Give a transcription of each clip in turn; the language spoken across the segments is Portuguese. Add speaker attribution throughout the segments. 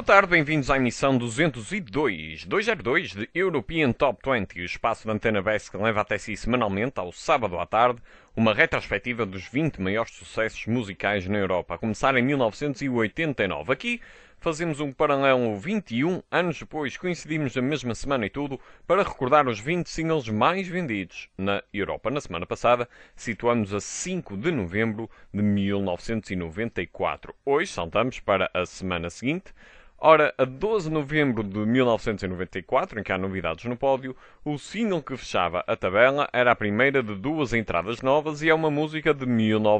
Speaker 1: tarde, bem-vindos à emissão 202 de European Top 20, o espaço da Antena BES que leva até si semanalmente, ao sábado à tarde, uma retrospectiva dos 20 maiores sucessos musicais na Europa, a começar em 1989. Aqui fazemos um paralelo 21 anos depois, coincidimos na mesma semana e tudo, para recordar os 20 singles mais vendidos na Europa. Na semana passada, situamos a 5 de novembro de 1994. Hoje saltamos para a semana seguinte. Ora, a 12 de novembro de 1994, em que há novidades no pódio, o single que fechava a tabela era a primeira de duas entradas novas e é uma música de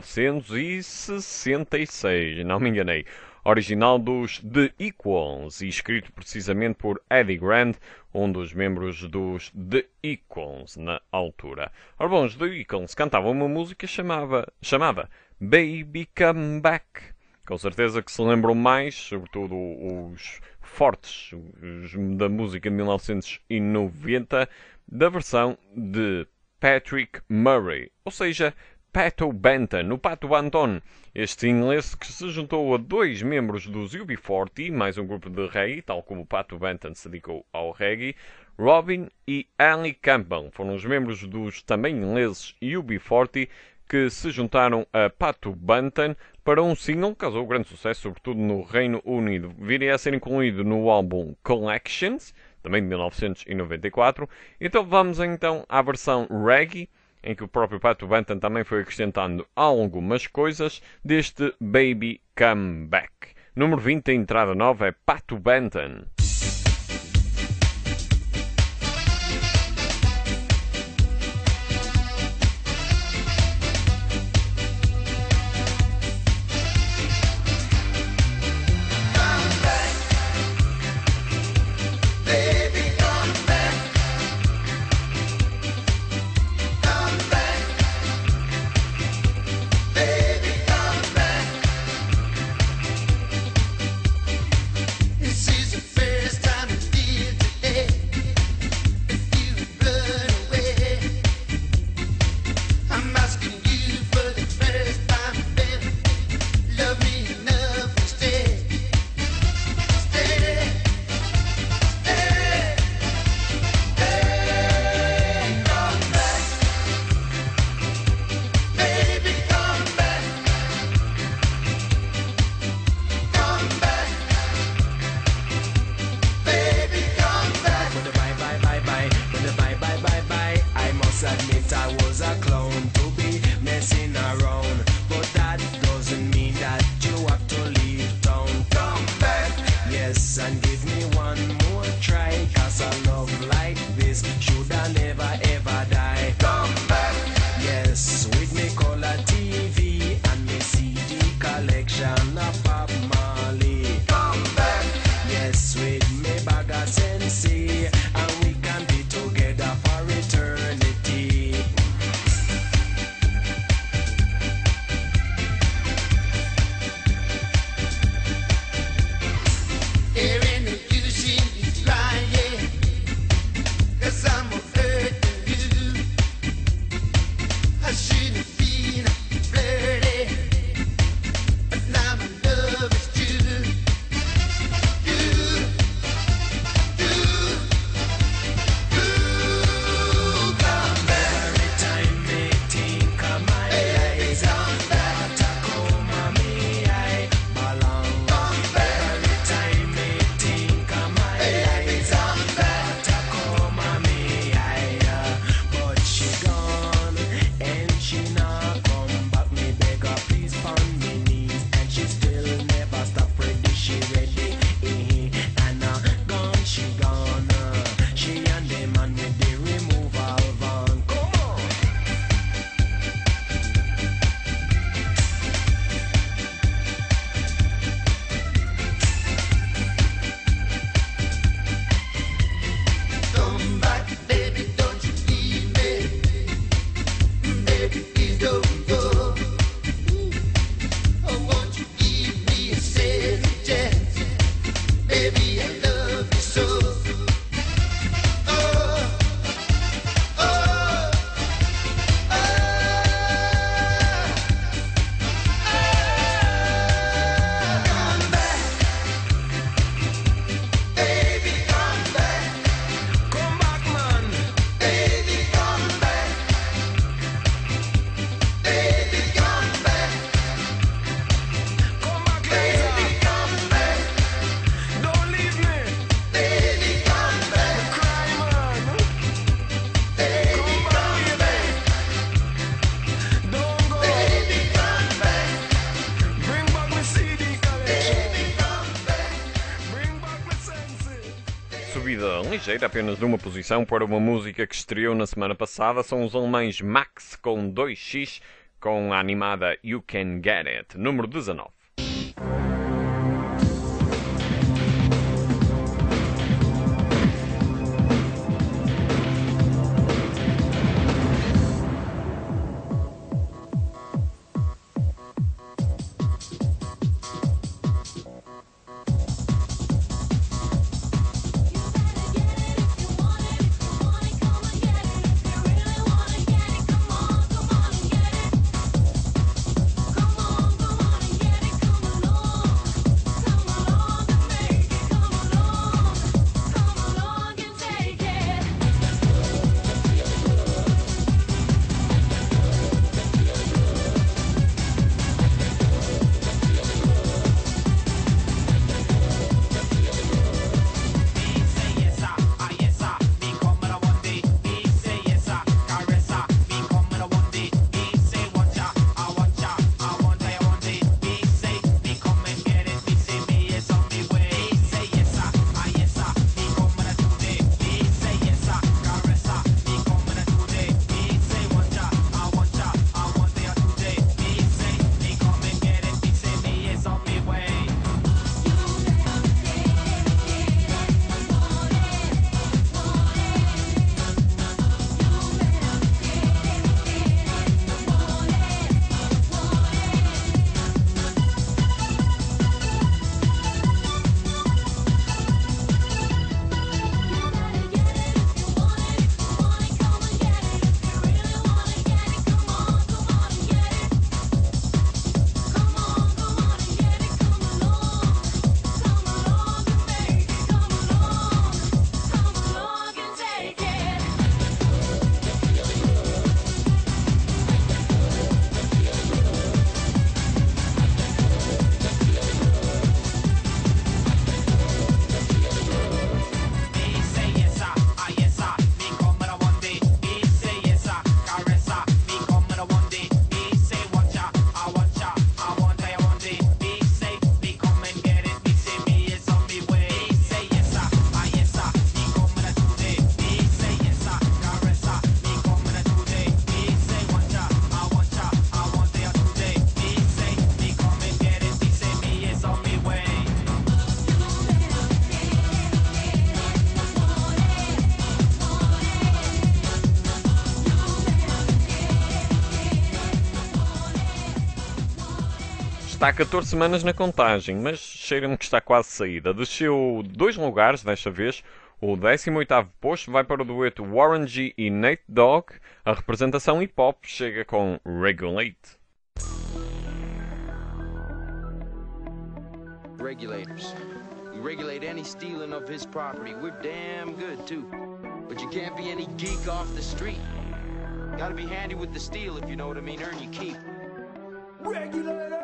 Speaker 1: 1966, não me enganei. Original dos The Equals e escrito precisamente por Eddie Grant, um dos membros dos The Equals na altura. Ora bom, os The Equals cantavam uma música chamada Baby Come Back. Com certeza que se lembram mais, sobretudo os fortes da música de 1990, da versão de Patrick Murray, ou seja, Pato Banton, o Pato Banton, este inglês que se juntou a dois membros dos UB40, mais um grupo de reggae, tal como o Pato Banton se dedicou ao reggae. Robin e Ali Campbell foram os membros dos também ingleses UB40 que se juntaram a Pato Banton para um single que causou grande sucesso, sobretudo no Reino Unido. Viria a ser incluído no álbum Collections, também de 1994. Então vamos à versão reggae, em que o próprio Pato Banton também foi acrescentando algumas coisas deste Baby Come Back. Número 20, a entrada nova é Pato Banton. ligeira, apenas de uma posição, para uma música que estreou na semana passada. São os alemães Max com 2x, com a animada You Can Get It, número 19. Está há 14 semanas na contagem, mas cheira-me que está quase saída. Desceu 2 lugares desta vez. O 18º posto vai para o dueto Warren G e Nate Dogg. A representação hip-hop chega com Regulate.
Speaker 2: Regulators. We regulate any stealing of his property. We're damn good, too. But you can't be any geek off the street. Gotta be handy with the steel, if you know what I mean. Earn your keep.
Speaker 3: Regulators!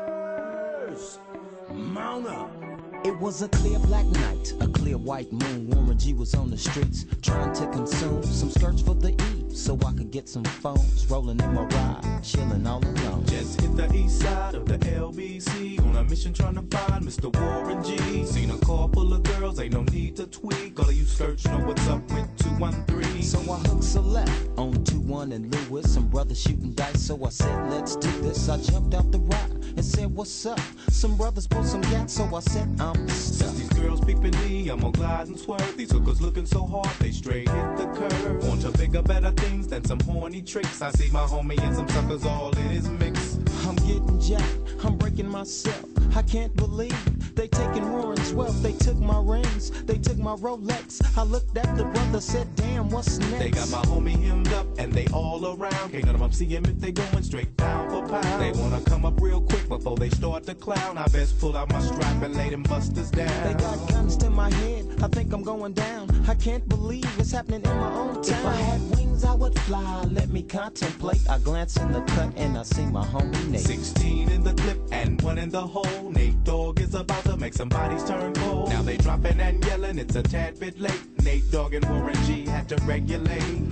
Speaker 3: Mount up!
Speaker 4: It was a clear black night, a clear white moon. Warren G was on the streets trying to consume some skirts for the E, so I could get some phones. Rolling in my ride, chilling all alone.
Speaker 3: Just hit the east side of the LBC on a mission trying to find Mr. Warren G. Seen a car full of girls, ain't no need to tweak. All of you skirts know what's up with 213.
Speaker 4: So I hooked a left on 21 and Lewis. Some brothers shooting dice, so I said, let's do this. I jumped out the ride and said, what's up? Some brothers pulled some gas, so I said, I'm stuck.
Speaker 3: Since these girls peeping me, I'm gonna glide and swerve. These hookers looking so hard, they straight hit the curve. Want to bigger, better things than some horny tricks. I see my homie and some suckers all in his mix.
Speaker 4: I'm getting jacked, I'm breaking myself. I can't believe they taking Warren's wealth. They took my rings, they took my Rolex. I looked at the brother, said, damn, what's next?
Speaker 3: They got my homie hemmed up and they all around. Can't none of them see him if they going straight pound for pound. They wanna come up real quick before they start to clown. I best pull out my strap and lay them busters down.
Speaker 4: They got guns to my head, I think I'm going down. I can't believe it's happening in my own town. If I had wings, I would fly, let me contemplate. I glance in the cut and I see my homie Nate.
Speaker 3: 16 in the clip and 1 in the hole. Nate Dogg is about to make some bodies turn cold. Now they dropping and yelling, it's a tad bit late. Nate Dogg and Warren G had to regulate.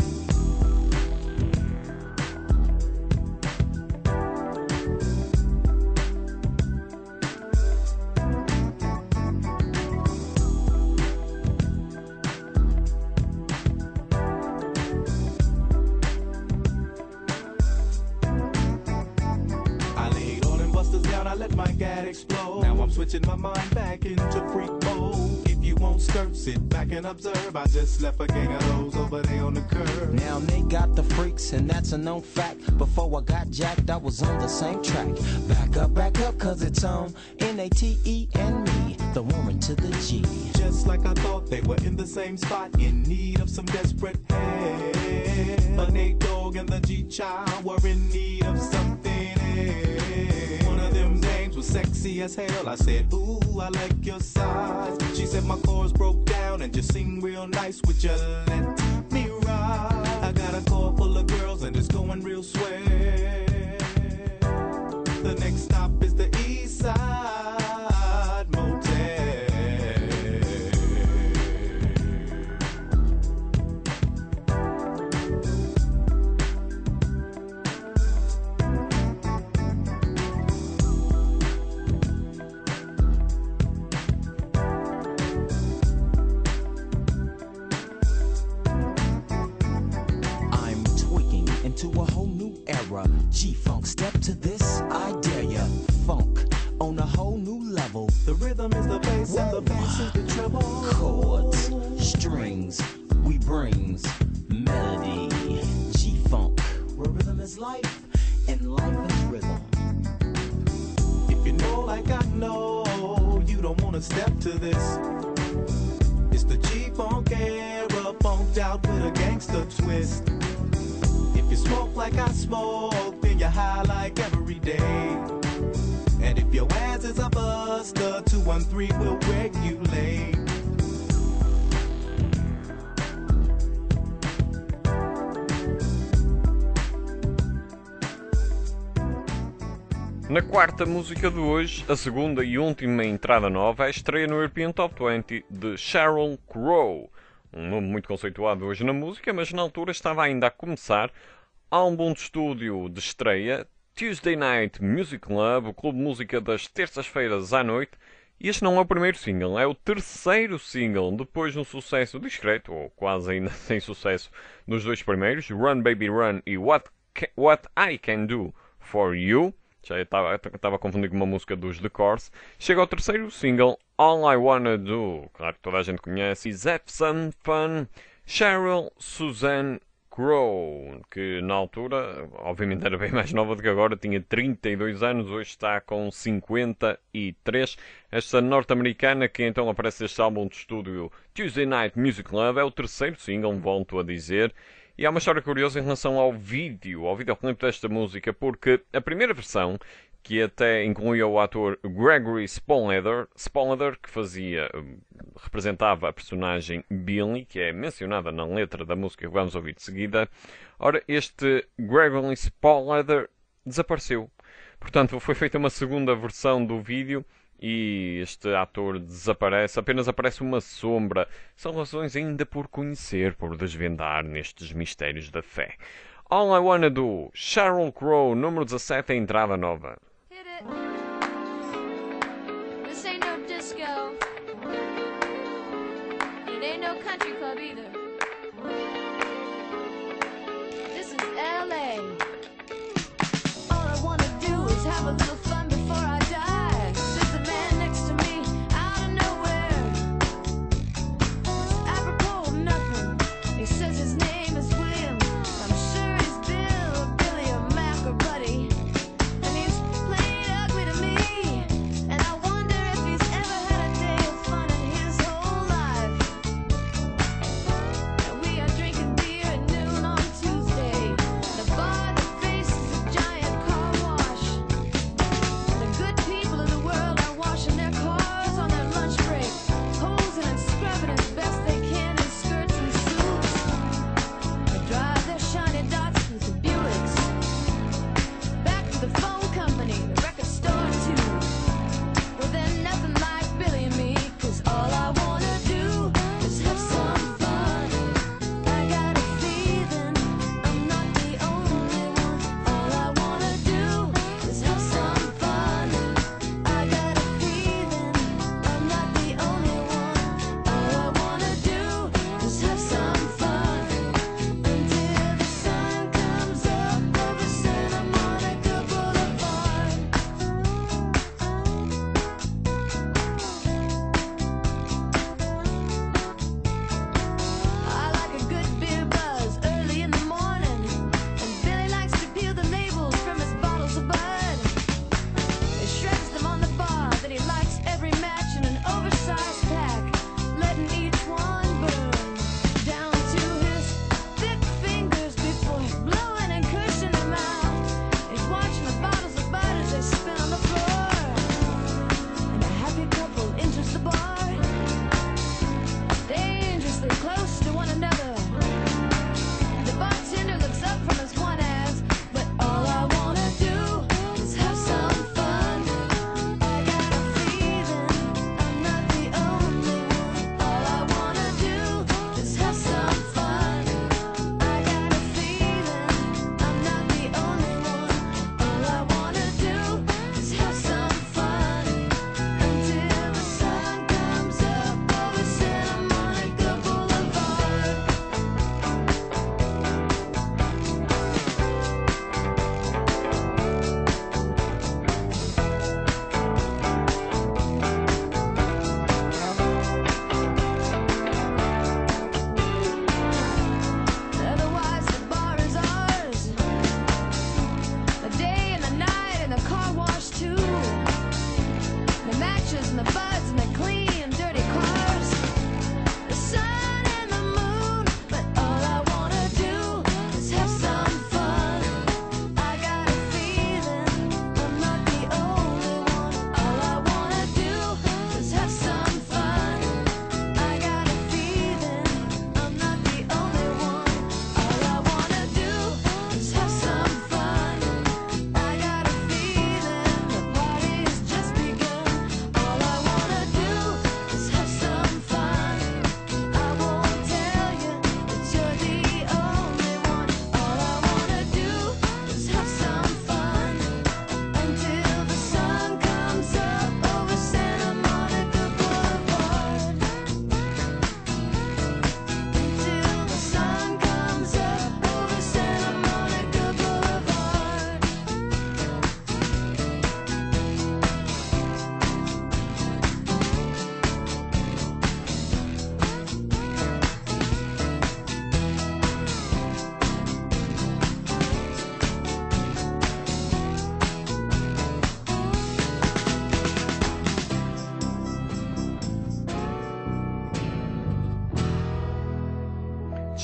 Speaker 3: gat explode. Now I'm switching my mind back into freak mode. If you won't skirt, sit back and observe. I just left a gang of those over there on the curb.
Speaker 4: Now they got the freaks, and that's a known fact. Before I got jacked, I was on the same track. Back up, cause it's on N-A-T-E and me, the Warren to the G.
Speaker 3: Just like I thought, they were in the same spot, in need of some desperate help. A Nate Dogg and the G-Child were in need of something else. One of them dames was sexy as hell. I said, ooh, I like your size. She said my chords broke down and just sing real nice. Would you let me ride? I got a car full of girls and it's going real swell. The next stop is the East Side Motel.
Speaker 4: I'm tweaking into a whole new era. G-Funk, step to this, I dare ya. Funk on a whole new level.
Speaker 3: The rhythm is the bass and the bass is the treble.
Speaker 4: Chords, strings, we brings melody. G-Funk, where rhythm is life and life is rhythm.
Speaker 3: If you know like I know, you don't wanna step to this. It's the G-Funk era, funked out with a gangster twist. If you smoke like I smoke, then you're high like every day. And if your ass is a buster, 213 will regulate.
Speaker 1: Na quarta música de hoje, a segunda e última entrada nova é a estreia no European Top 20 de Sheryl Crow. Um nome muito conceituado hoje na música, mas na altura estava ainda a começar. Álbum de estúdio de estreia, Tuesday Night Music Club, o clube de música das terças-feiras à noite. E este não é o primeiro single, é o terceiro single, depois de um sucesso discreto, ou quase ainda sem sucesso, nos dois primeiros, Run Baby Run e What I Can Do For You. Já estava a confundir com uma música dos The Course. Chega ao terceiro single, All I Wanna Do. Claro que toda a gente conhece. Is Have Some Fun. Sheryl Suzanne Crow, que na altura, obviamente era bem mais nova do que agora, tinha 32 anos, hoje está com 53. Esta norte-americana que então aparece neste álbum de estúdio Tuesday Night Music Club é o terceiro single, volto a dizer. E há uma história curiosa em relação ao videoclipe desta música, porque a primeira versão, que até incluía o ator Gregory Spoleter, que representava a personagem Billy, que é mencionada na letra da música que vamos ouvir de seguida. Ora, este Gregory Spoleter desapareceu. Portanto, foi feita uma segunda versão do vídeo e este ator desaparece, apenas aparece uma sombra. São razões ainda por conhecer, por desvendar nestes mistérios da fé. All I Wanna Do, Sheryl Crow, número 17, a entrada nova.
Speaker 5: Hit it. This ain't no disco. It ain't no country club either. This is LA. All I wanna do is have a little fun before I die. There's a man next to me out of nowhere. Apropos of nothing. He says his name is William. I'm sure he's Bill or Billy or Mac or Buddy. And he's played ugly to me. And I wonder if he's ever had a day of fun in his whole life.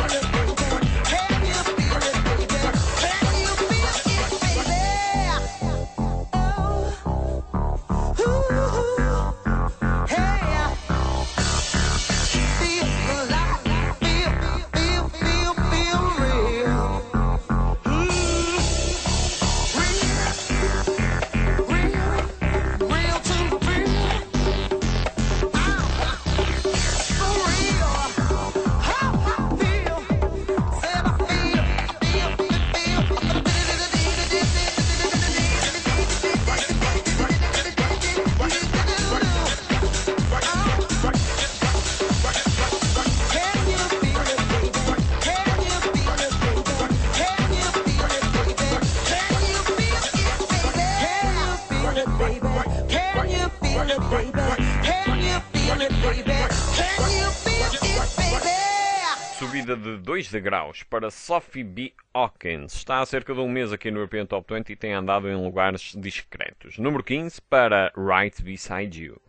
Speaker 1: Subida de 2 degraus para Sophie B. Hawkins. Está há cerca de um mês aqui no European Top 20 e tem andado em lugares discretos. Número 15 para Right Beside You.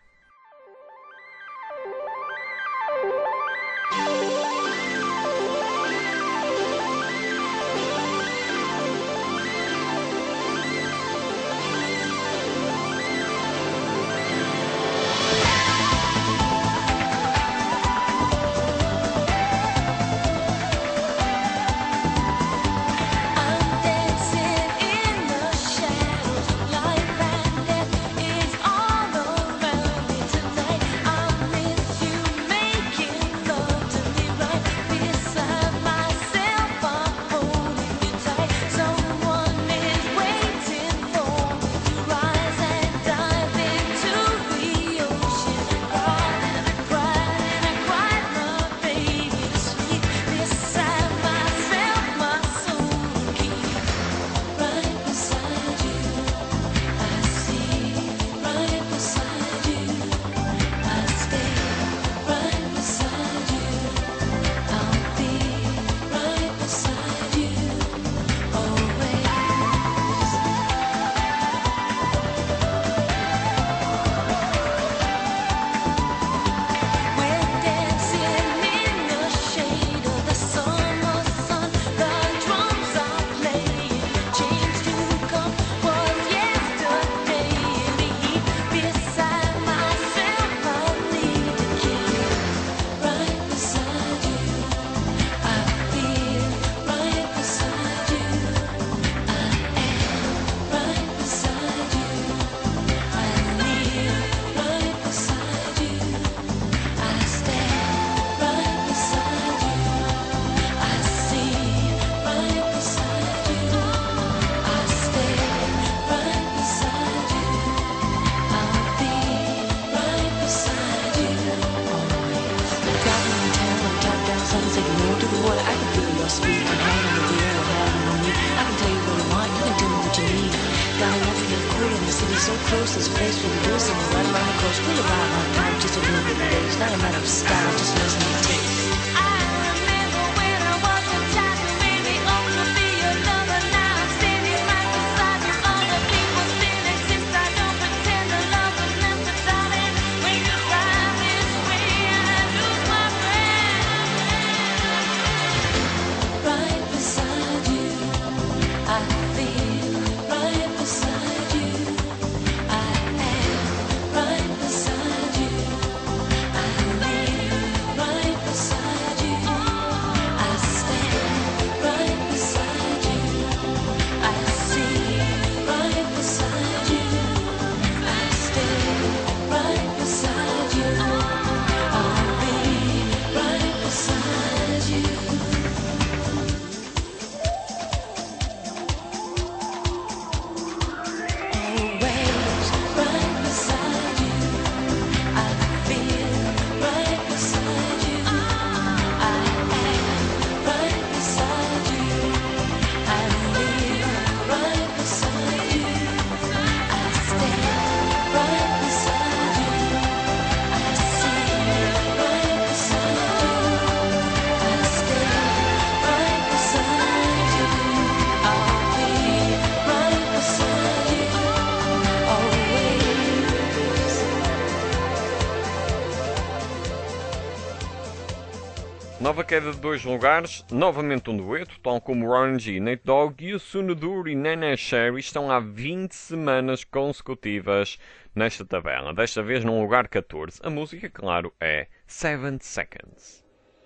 Speaker 5: I'm dancing in the shadows. Life and death is all around.
Speaker 6: so close, this place will be losing you right along the coast. We'll arrive on time, just a little bit late. It's not a matter of style, just listen to the tape.
Speaker 5: I remember when I was a child, you made me up to be your lover. Now I'm standing right beside you. Other people still exist. I don't pretend the love was meant for darling. When you drive this way, I lose my breath.
Speaker 6: Right beside you, I feel right beside you. I am right beside you. I live right beside you. I stand right beside you. I see right beside you. I stay right beside you. I'll be right beside you. Always right beside you. I feel right beside you. I am right beside you. I live right beside you. I stand right beside you. I see right beside you. I stay right beside you. I'll be right beside you. Always.
Speaker 1: Nova queda de 2 lugares, novamente um dueto, tal como Ron G, Nate Dogg e o Sunadur e Nana Sherry estão há 20 semanas consecutivas nesta tabela, desta vez num lugar 14. A música, claro, é 7 Seconds.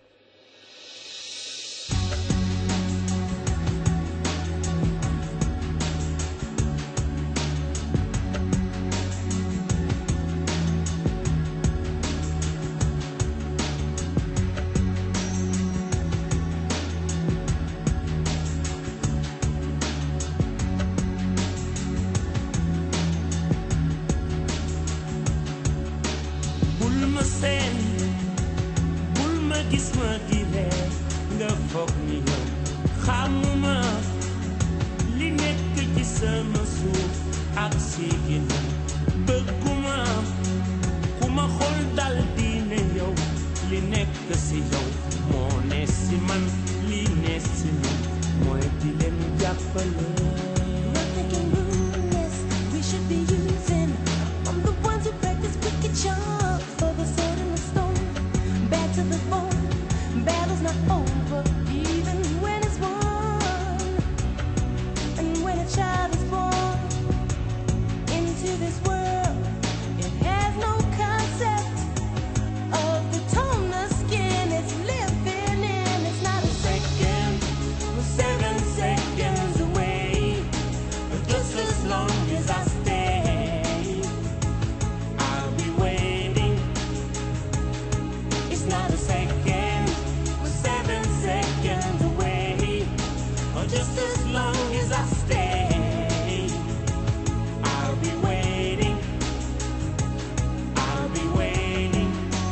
Speaker 7: bul ma seen bul ma gis ma di reer nga foog ni yow xamuma li nekk ci sama suuf ak si ginnaaw bëgguma ku ma xool dal di ne yow li nekk si yow moo ne si man li ne si man mooy di leen jàppale.
Speaker 6: Nothing can ruin this. We should be using. I'm the ones who practice wicked charms for the sword and the stone. Back to the bone. Battle's not over, even when it's won. And when a child is born into this world, it has no concept of the tone the skin it's living in. It's not a second,
Speaker 7: We're 7 seconds away, just as long as I stay. I'll be waiting. It's not a second, we're 7 seconds away, just as long as I stay. I'll be waiting. I'll be waiting.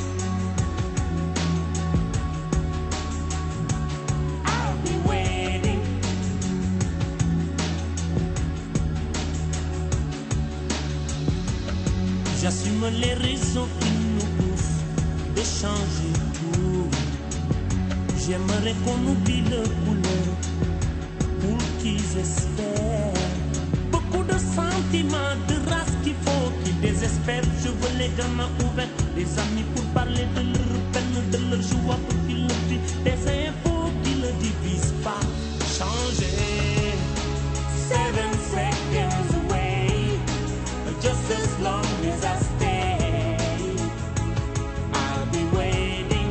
Speaker 7: I'll be waiting. J'assume les raisons qui nous poussent de changer tout. J'aimerais qu'on oublie le couleur pour qu'ils espèrent. Beaucoup de sentiments, de race qu'il faut qu'ils désespèrent. Je veux les gamins ouverts, les amis pour parler de leur peine, de leur joie pour qu'ils le vivent. Des infos qui ne divisent pas. Changer. 7 seconds away, just as long as I stay. I'll be waiting.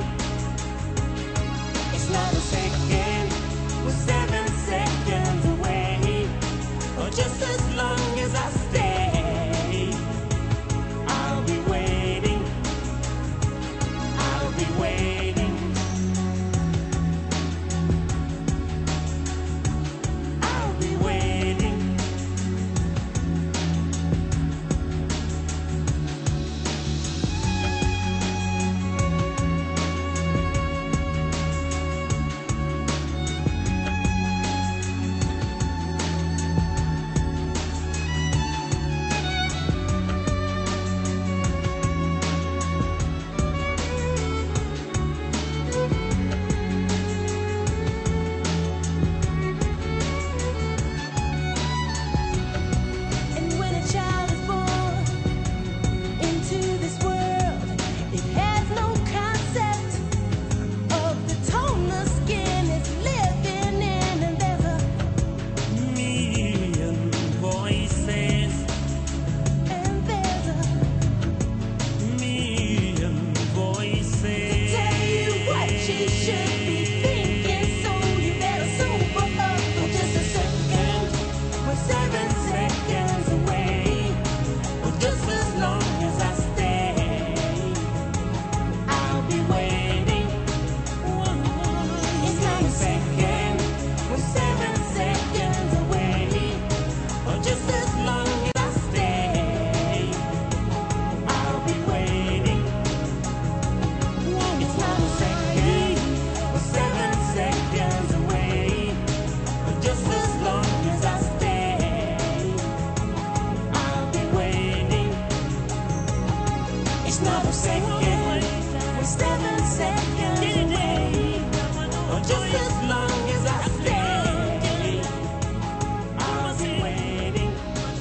Speaker 7: It's not a second, we're 7 seconds away, just as long as I stay. I'll be waiting. I'll be waiting.
Speaker 6: It's not a second, we're 7 seconds away. Or just as long as I stay, I'll be waiting.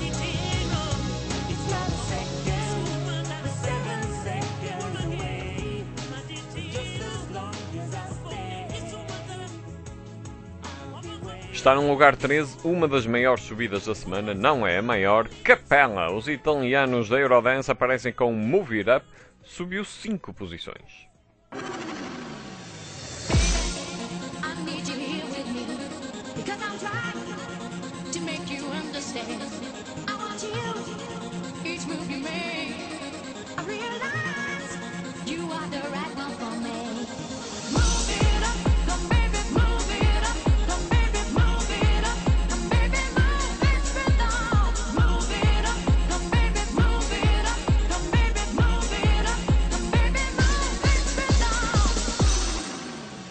Speaker 6: It's not a second, we're 7 seconds away. Just as long as I stay, I'll be waiting.
Speaker 1: Está no lugar 13, uma das maiores subidas da semana, não é a maior, Capella. Os italianos da Eurodance aparecem com Move It Up, subiu 5 posições.
Speaker 5: I need you here with me because I'm trying to make you understand. I want you, each move you make. I realize you are the right one for me. Move it up, come baby, move it up, come baby, move it up, come baby, move this rhythm. Move it up, come baby, move it up, come baby, move it up, come baby, move this rhythm.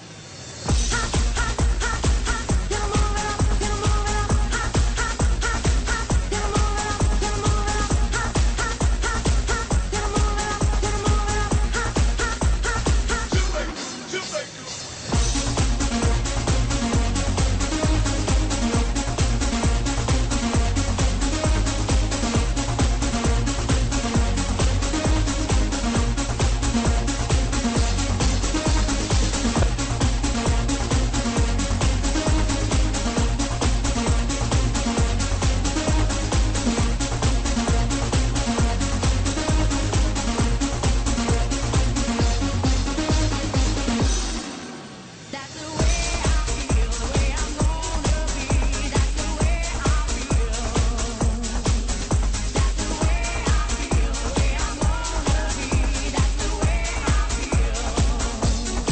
Speaker 5: That's the way I feel, the way I'm gonna be. That's the way I feel. That's the way I feel, the way I'm gonna be. That's the way I feel.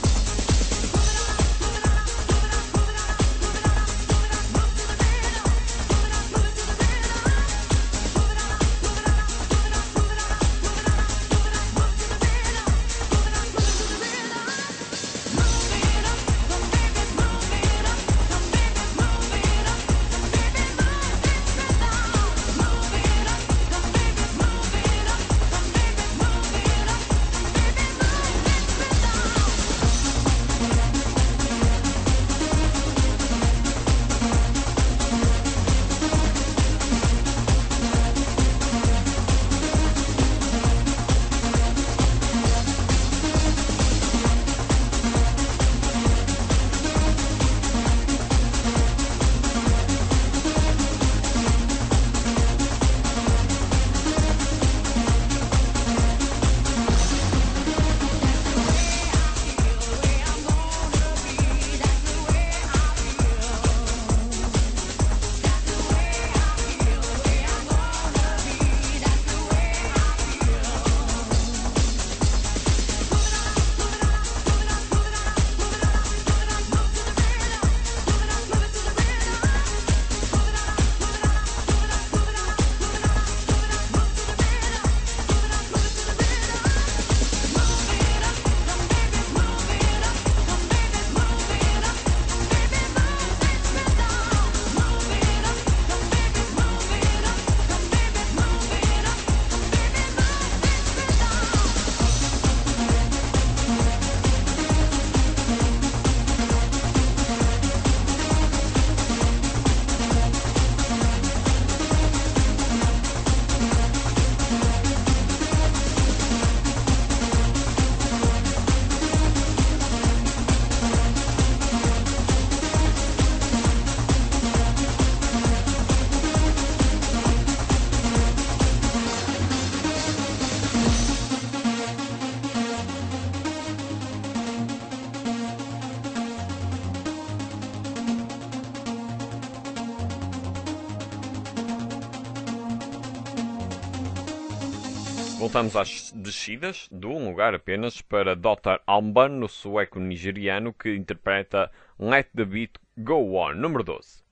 Speaker 1: Voltamos às descidas, de um lugar apenas, para Dr. Alban, o sueco-nigeriano, que interpreta Let the Beat Go On, número 12.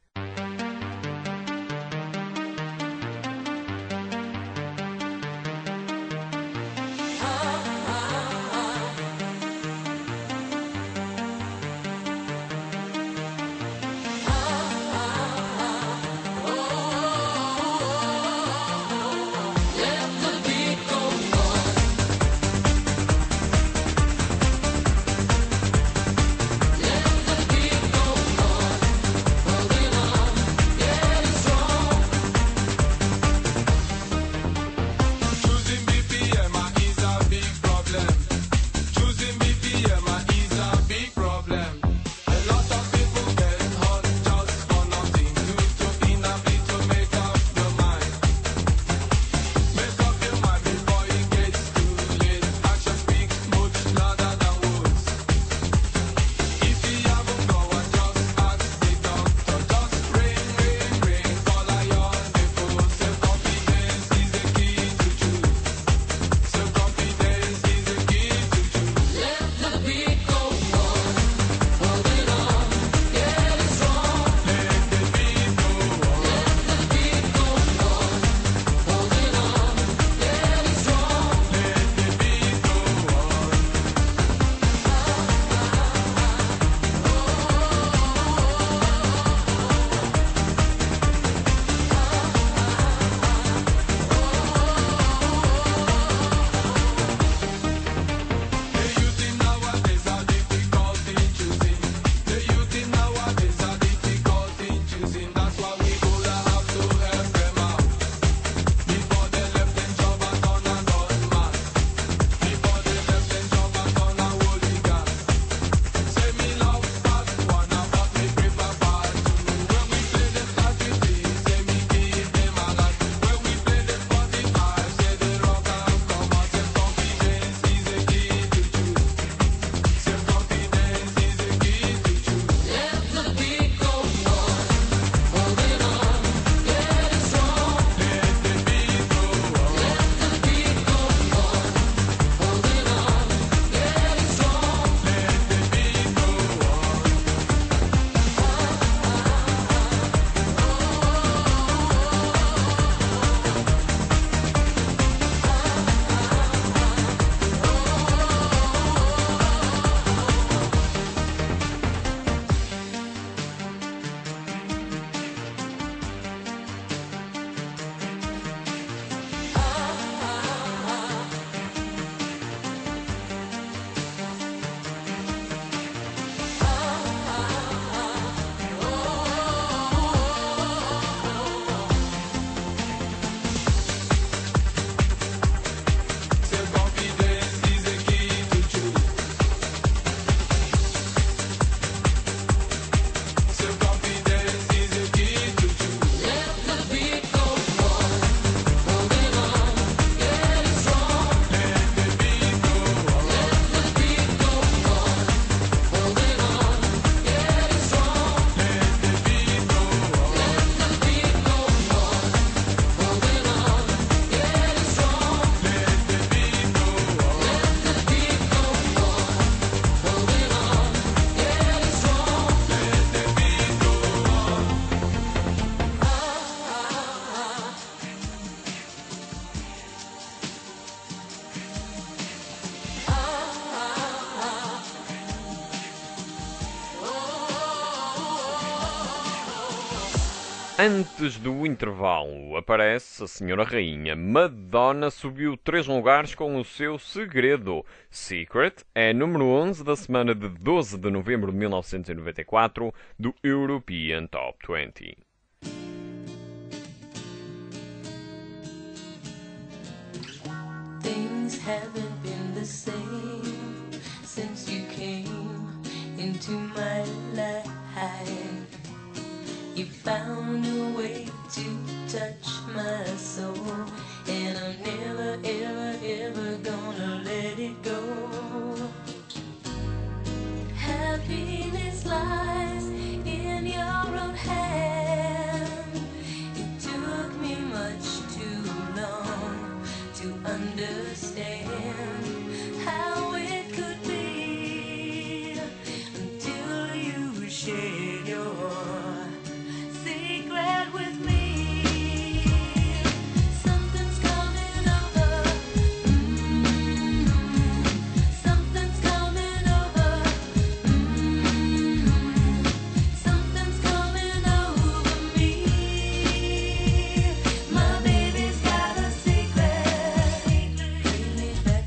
Speaker 5: Let the beat go on.
Speaker 1: Antes do intervalo, aparece a Senhora Rainha. Madonna subiu 3 lugares com o seu Segredo. Secret é número 11 da semana de 12 de novembro de 1994 do European Top 20.
Speaker 7: Things haven't been the same since you came into my life. You found a way to touch my soul, and I'm never, ever, ever gonna let it go. Happiness lies in your own hand. It took me much too long to understand how it could be until you shared your secret with me. Something's coming over. Something's coming over. Something's coming over me. My baby's got a secret. Really bad.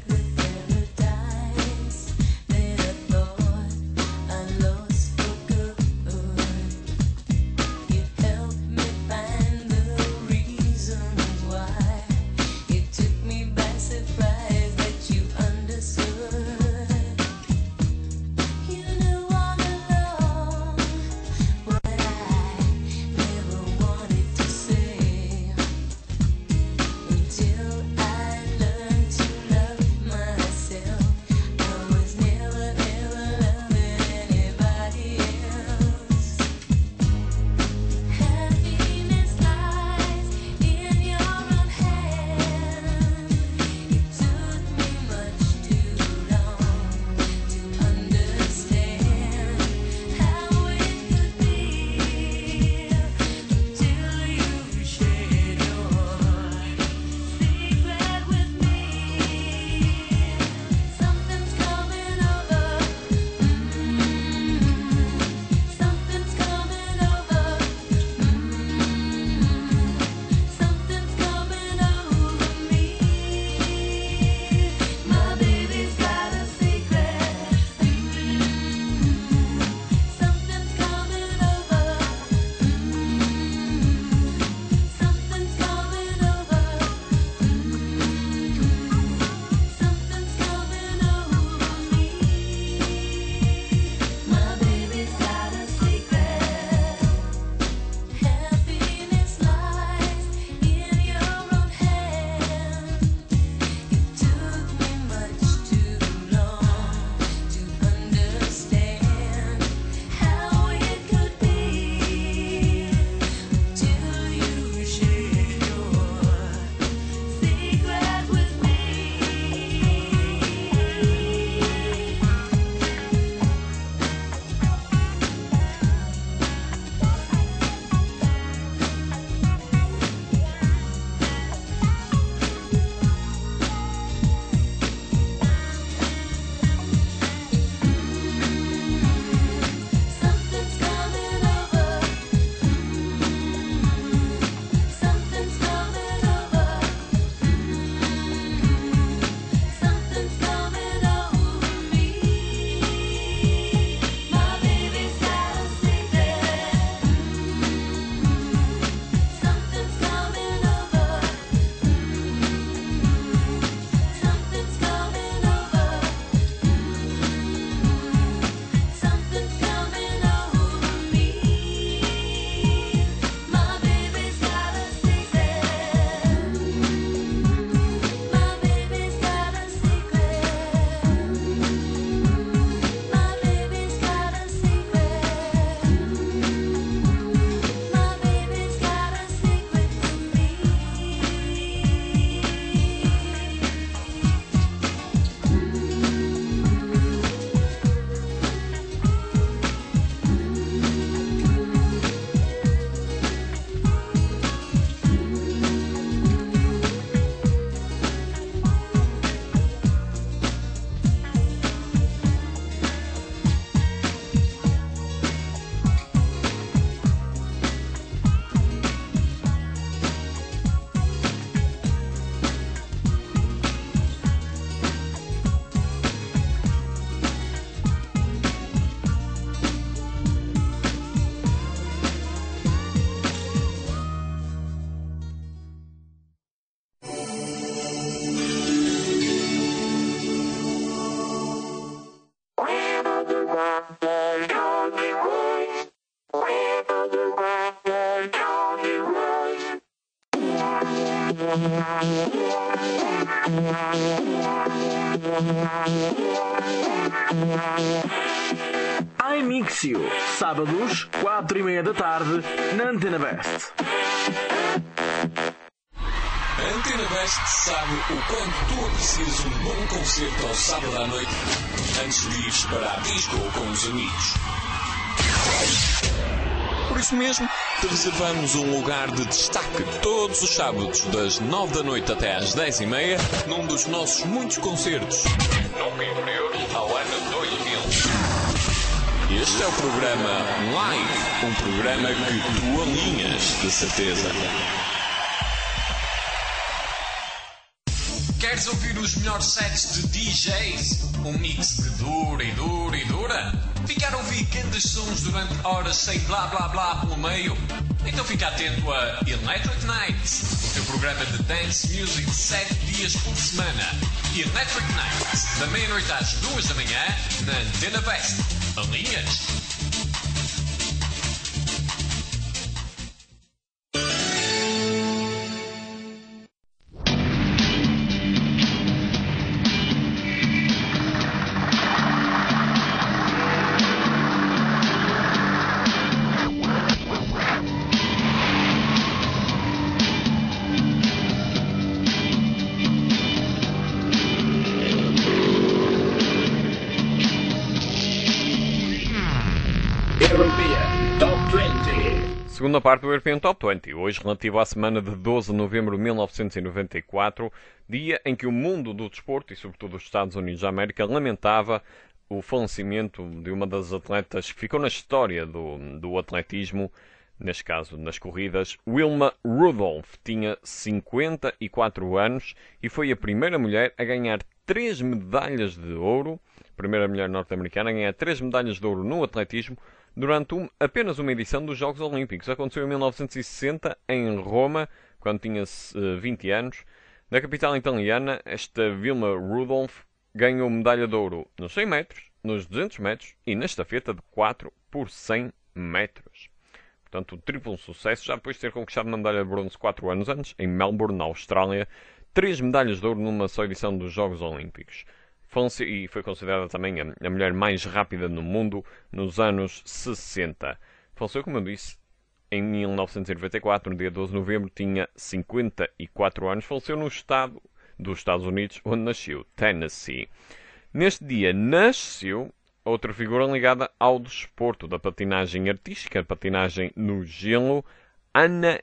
Speaker 8: iMixio, sábados, 4:30 da tarde, na Antena Best.
Speaker 9: A Antena Best sabe o quanto tu aprecias um bom concerto ao sábado à noite antes de ires para a disco ou com os amigos. Por isso mesmo, te reservamos um lugar de destaque todos os sábados, das 9 da noite até às 10:30, num dos nossos muitos concertos. Nunca inferiores ao ano 2000. Este é o programa Live, um programa que tu alinhas, de certeza. Queres ouvir os melhores sets de DJs? Um mix que dura e dura e dura? Ficar a ouvir grandes sons durante horas sem blá blá blá pelo meio? Então fica atento a Electric Nights, o teu programa de dance music 7 dias por semana. Electric Nights, da meia-noite às 2 da manhã, na Antena Best. Alinhas?
Speaker 1: Segunda parte do European Top 20, hoje relativo à semana de 12 de novembro de 1994, dia em que o mundo do desporto e sobretudo os Estados Unidos da América lamentava o falecimento de uma das atletas que ficou na história do atletismo, neste caso nas corridas. Wilma Rudolph tinha 54 anos e foi a primeira mulher a ganhar 3 medalhas de ouro, primeira mulher norte-americana a ganhar 3 medalhas de ouro no atletismo, durante apenas uma edição dos Jogos Olímpicos. Aconteceu em 1960, em Roma, quando tinha 20 anos. Na capital italiana, esta Wilma Rudolph ganhou medalha de ouro nos 100 metros, nos 200 metros e na estafeta de 4 por 100 metros. Portanto, triplo sucesso, já depois de ter conquistado uma medalha de bronze 4 anos antes, em Melbourne, na Austrália. 3 medalhas de ouro numa só edição dos Jogos Olímpicos. E foi considerada também a mulher mais rápida no mundo nos anos 60. Faleceu, como eu disse, em 1994, no dia 12 de novembro, tinha 54 anos. Faleceu no estado dos Estados Unidos, onde nasceu, Tennessee. Neste dia nasceu outra figura ligada ao desporto da patinagem artística, a patinagem no gelo, Anna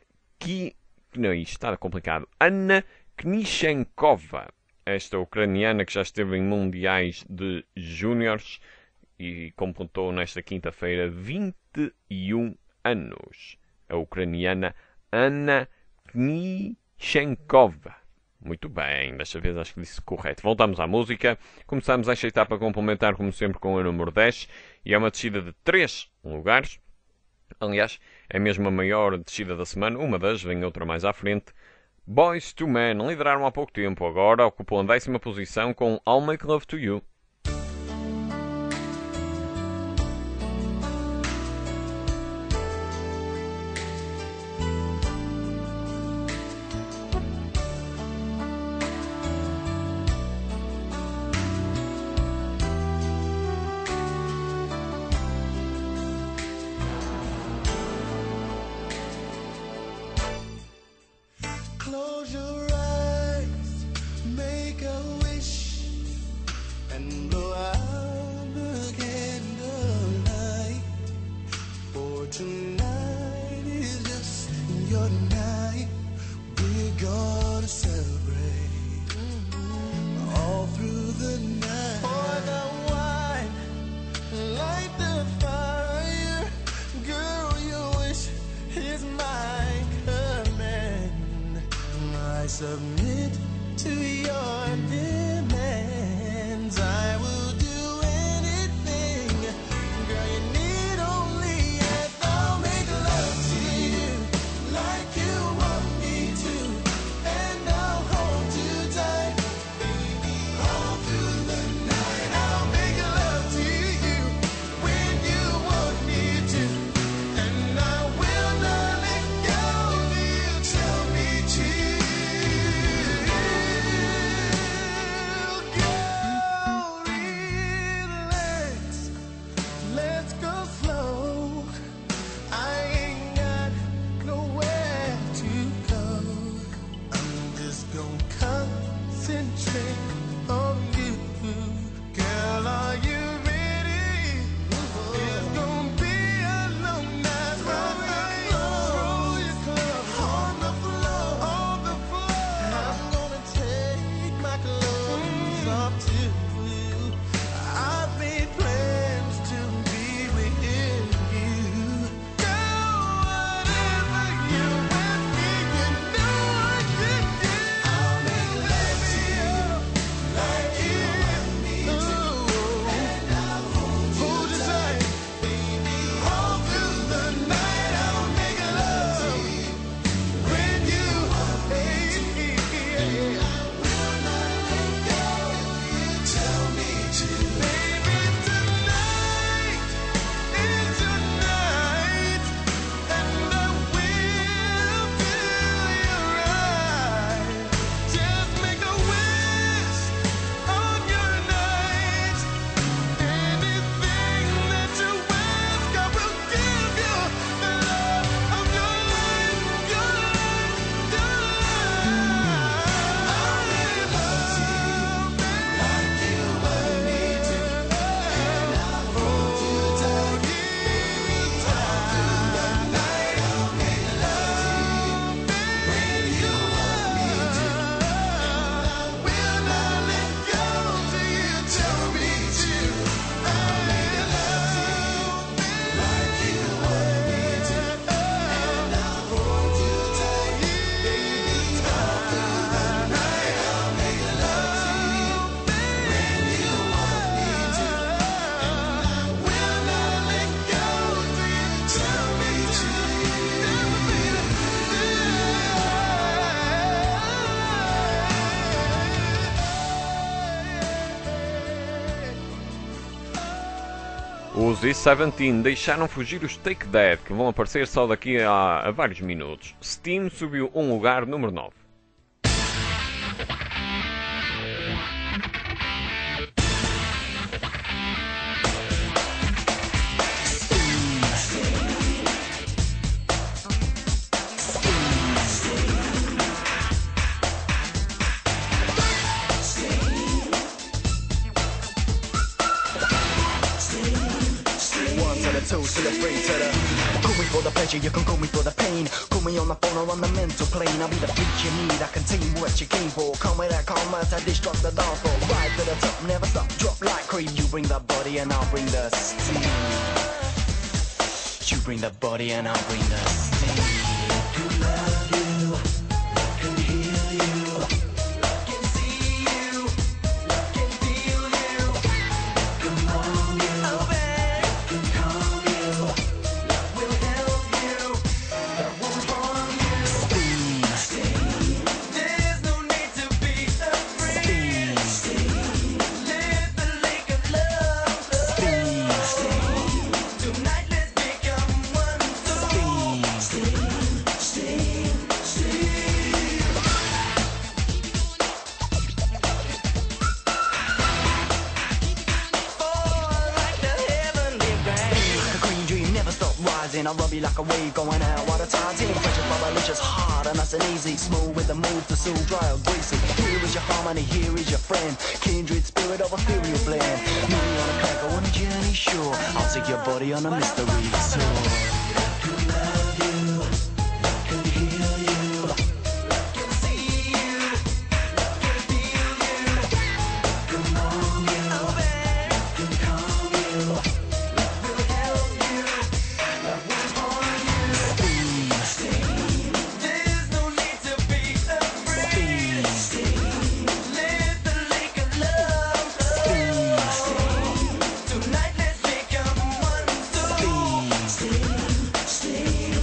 Speaker 1: Knishenkova. Esta ucraniana que já esteve em mundiais de júniores e completou nesta quinta-feira 21 anos. A ucraniana Anna Knishenkova. Muito bem, desta vez acho que disse correto. Voltamos à música. Começamos esta etapa a complementar, como sempre, com o número 10. E é uma descida de 3 lugares. Aliás, é mesmo a maior descida da semana. Uma das, vem outra mais à frente. Boyz II Men lideraram há pouco tempo, agora ocupam a 10ª posição com I'll Make Love to You.
Speaker 3: Close your eyes, make a wish, and of you. Girl, are you ready? It's gonna be a long night. Roll your clothes on the floor. I'm gonna take my clothes off too. I've made plans to be with you. Girl, whatever you want me, you know I could do. I'll make love to you like you want me to, and I'll hold you tight, baby, all through the night. I'll make love to you when you want me to, and I will not let go. You tell me to, baby, tonight is your night, and I will do you right. Just make a wish on your night. Anything that you ask, I will give you. The love of your life, your life, your life. I'll make love to you like you want me to, and I'll hold you tight, baby, all through the night. I'll make love to you when you want me to, and I will not let go till you tell me to. I'll make love to you like you want me to, and I'll hold you tight, baby, all through the night. I'll make love to you when you want me to, and I will not let go till you tell me to.
Speaker 1: Os E17 deixaram fugir os Take That, que vão aparecer só daqui a vários minutos. Steam subiu um lugar, número 9.
Speaker 10: One to the two to the three to the. Call me for the pleasure, you can call me for the pain. Call me on the phone or on the mental plane. I'll be the beat you need, I contain what you came for. Come with that commerce, I destruct the dance floor. Rise to the top, never stop, drop like cream. You bring the body and I'll bring the steam. You bring the body and I'll bring the steam. To love you, can heal you, can see you, can feel you. Come on, you. Can calm you, will help you, that won't harm you. Steam, there's no need to be afraid. Let the lake of love flow. Tonight let's become one. rising. I rub you like a wave going out while the tide's in. Pressure malicious, hard and nice and easy. Smooth with the move to soothe, dry or greasy. Here is your harmony, here is your friend. Kindred spirit of ethereal blend. Me on a track, on a journey, sure. I'll take your body on a mystery tour. To love you, can heal you, can see you, can feel you. Come on, you, can calm you, will help you, that will harm you. Steam, there's no need to be afraid. Steam, let the lake of love flow. Tonight let's become one. Steam, steam,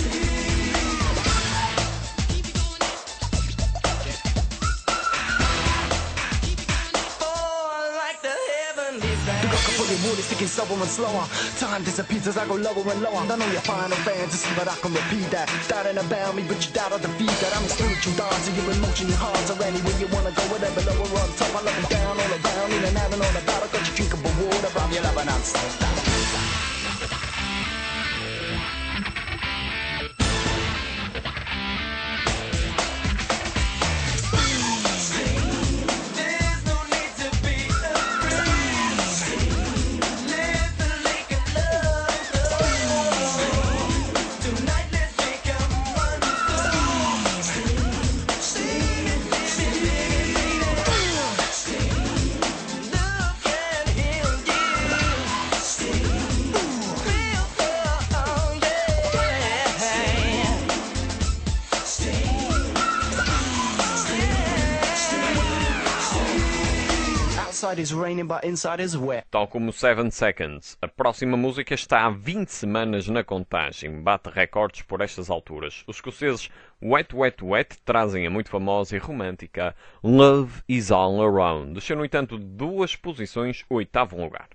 Speaker 10: like the heavenly band. The rock for the wood is ticking slower and slower. Time disappears as I go lower and lower. I know your final fantasy, but I can repeat that. Doubting about me, but you doubt I'll defeat that. I'm a spiritual dancer, your emotion, your hearts are anywhere you wanna go, whatever, lower or on top. I love you down, all around, in and out and all about. I got you drinkable water, I'm your lover non-stop. There's Outside is raining, but inside is wet.
Speaker 1: Tal como 7 Seconds, a próxima música está há 20 semanas na contagem, bate recordes por estas alturas. Os escoceses Wet Wet Wet trazem a muito famosa e romântica Love Is All Around. Desceu, no entanto, 2 posições, o 8º lugar.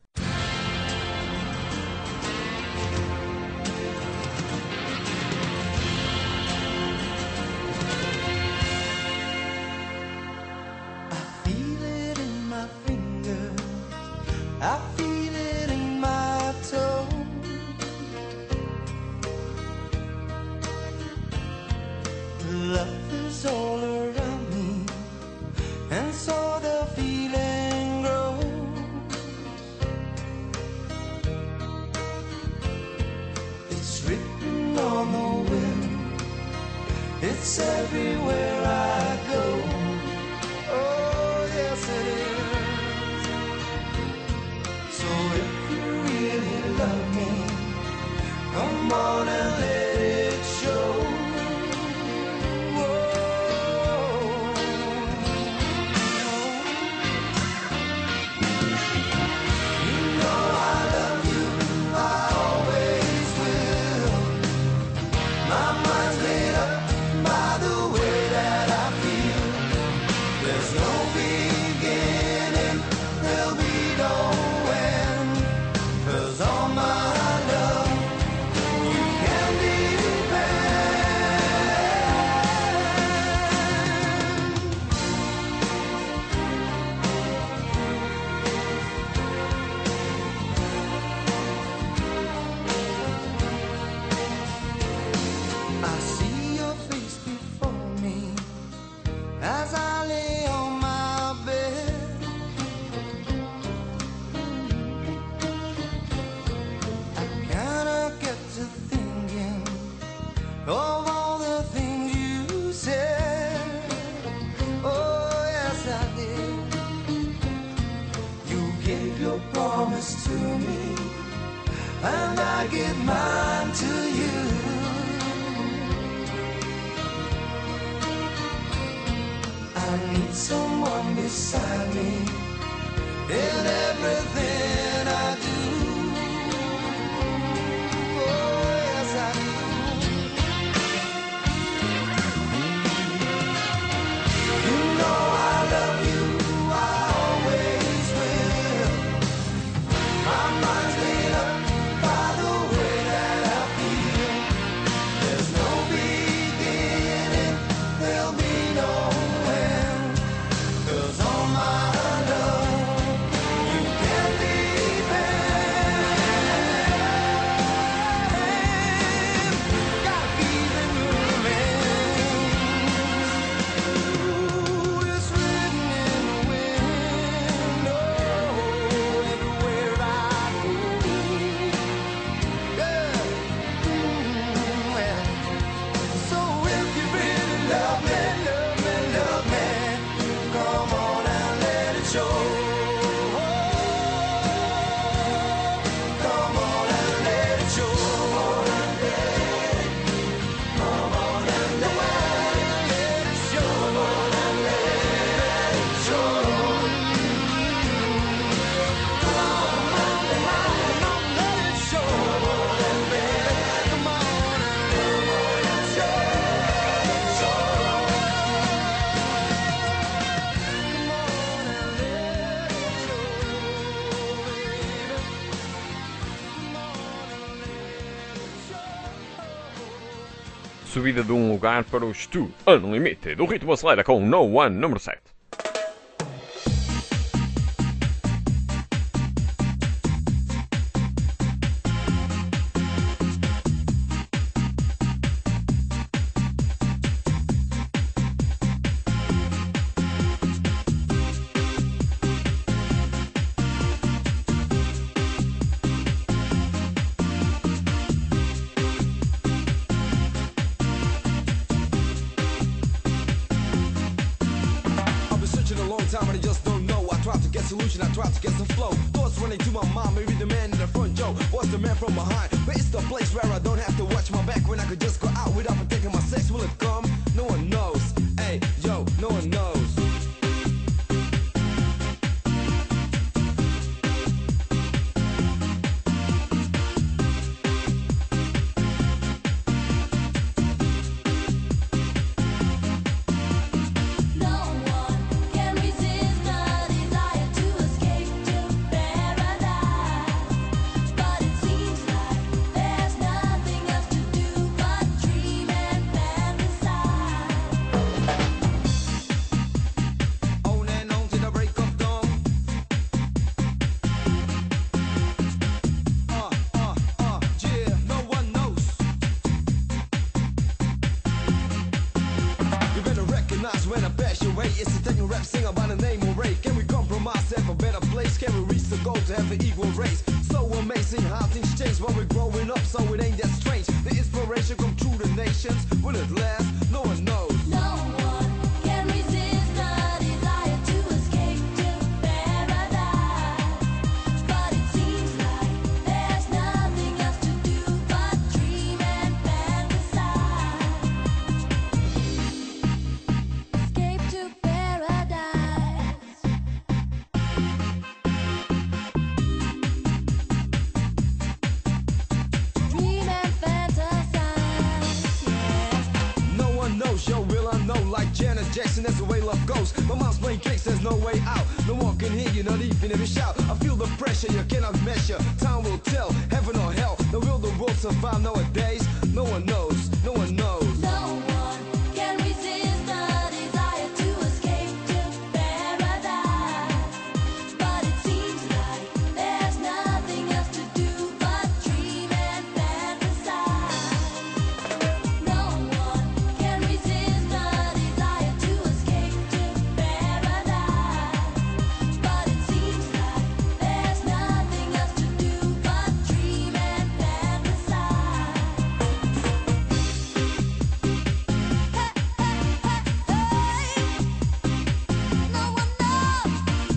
Speaker 4: Feel it in my finger, I feel it in my toe. Love is all around me, and so the feeling grows. It's written on the wind, it's everywhere I go. Oh, yes it is. So if you really love me, come on and let it show. You know I love you, I always will. My mind's made up by the way that I feel. There's no beginning, there'll be no end. 'Cause all my love, you can depend. I see your face before me as I lay on my bed. I kinda get to thinking of all the things you said. Oh, yes, I did. You gave your promise to me, and I give mine to you. I need someone beside me in everything I do. Oh, yes, I do. You know I love you, I always will. My mind's made up by the way that I feel. There's no beginning, there'll be no end. 'Cause all my love, you can depend. Got a feeling moving. Ooh, it's written in the wind. Oh, everywhere I go. Yeah. Well, so if you really love me, love me, love me, come on and let it show. Come on and let it show. Come on and let it show. Come on and let it show. Come on and let it show. Come on and let it show.
Speaker 1: Subida de um lugar para os Two Unlimited. O ritmo acelera com No One, número 7.
Speaker 9: I've been searching a long time and I just don't know. I tried to get solution, I tried to get some flow. Thoughts running to my mind, maybe the man in the front, Joe. What's the man from behind? But it's the place where I don't have to watch my back. When I could just go out without protecting my sex. Will it come? No one knows. Hey, yo, no one knows.
Speaker 10: It's a techno rap singer by the name of Ray. Can we compromise, have a better place? Can we reach the goal to have an equal race? So amazing how things change when we're growing up, so it ain't that strange. The inspiration come through the nations. Will it last? No one knows.
Speaker 5: No one can resist the desire to escape to paradise. But it seems like there's nothing else to do but dream and fantasize. Escape to paradise. Dream and fantasize. Yeah.
Speaker 10: No one knows, yo, will I know? Like Janet Jackson, that's the way love goes. My mom's playing tricks, there's no way out. No one can hear you, not even if you shout. I feel the pressure, you cannot measure. Time will tell, heaven or hell. Now will the world survive nowadays? No one knows, no one knows.
Speaker 5: No one can resist the desire to escape to paradise. But it seems like there's nothing else to do but dream and fantasize. No one can resist the desire to escape to paradise. But it seems like there's nothing else to do but dream and fantasize. No one knows.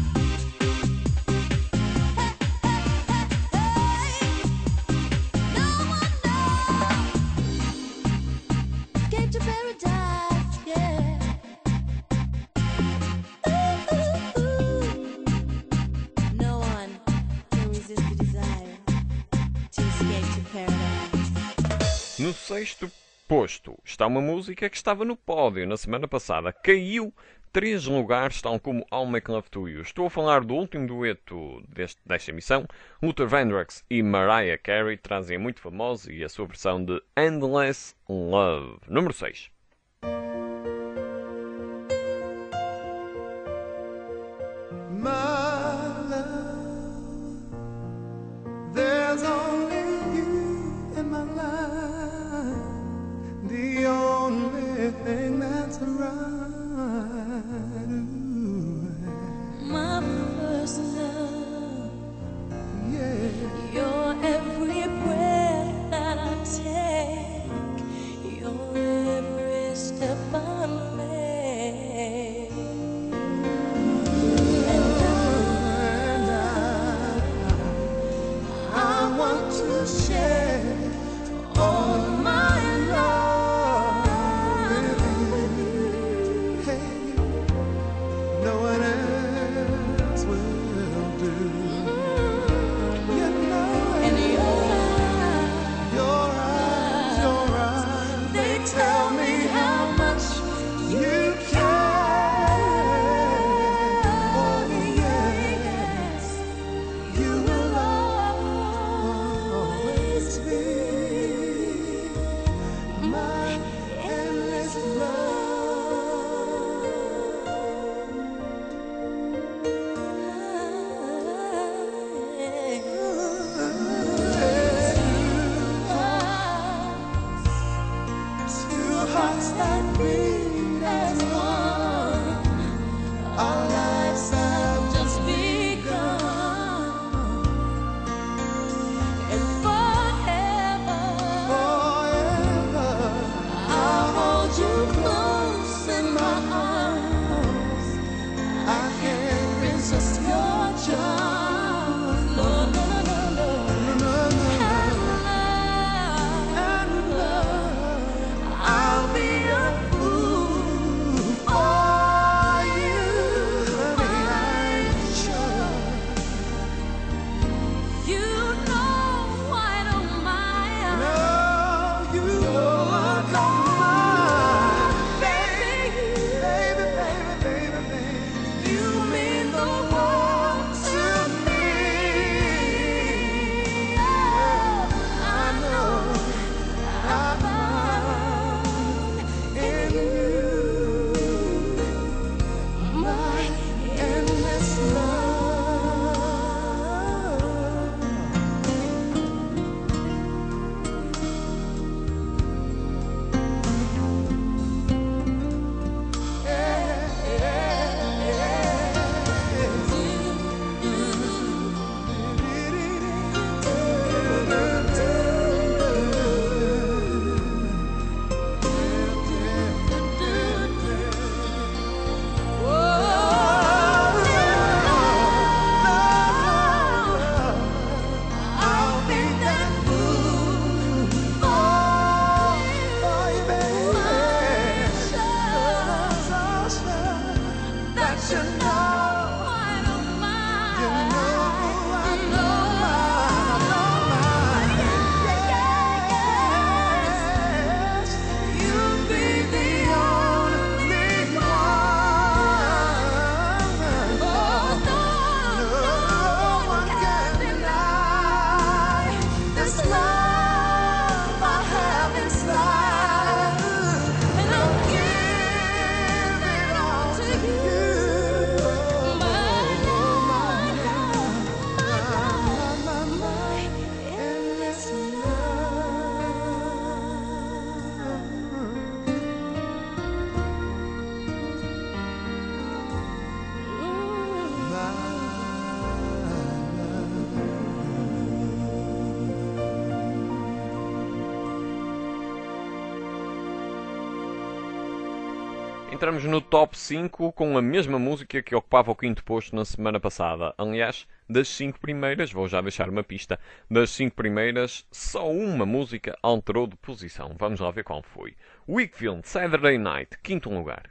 Speaker 5: No one knows. Escape to paradise, yeah. No one can resist the desire to escape to paradise.
Speaker 1: No sexto posto está uma música que estava no pódio na semana passada. Caiu 3 lugares, tal como I'll Make Love to You. Estou a falar do último dueto desta emissão. Luther Vandross e Mariah Carey trazem a muito famosa e a sua versão de Endless Love. Número 6.
Speaker 3: My love, there's only you in my life, the only thing that's right.
Speaker 5: My first love,
Speaker 3: Yeah,
Speaker 5: your every breath that I take, your every
Speaker 1: Entramos no top 5 com a mesma música que ocupava o quinto posto na semana passada. Aliás, das 5 primeiras, vou já deixar uma pista, das 5 primeiras, só uma música alterou de posição. Vamos lá ver qual foi. Wakefield, Saturday Night, quinto lugar.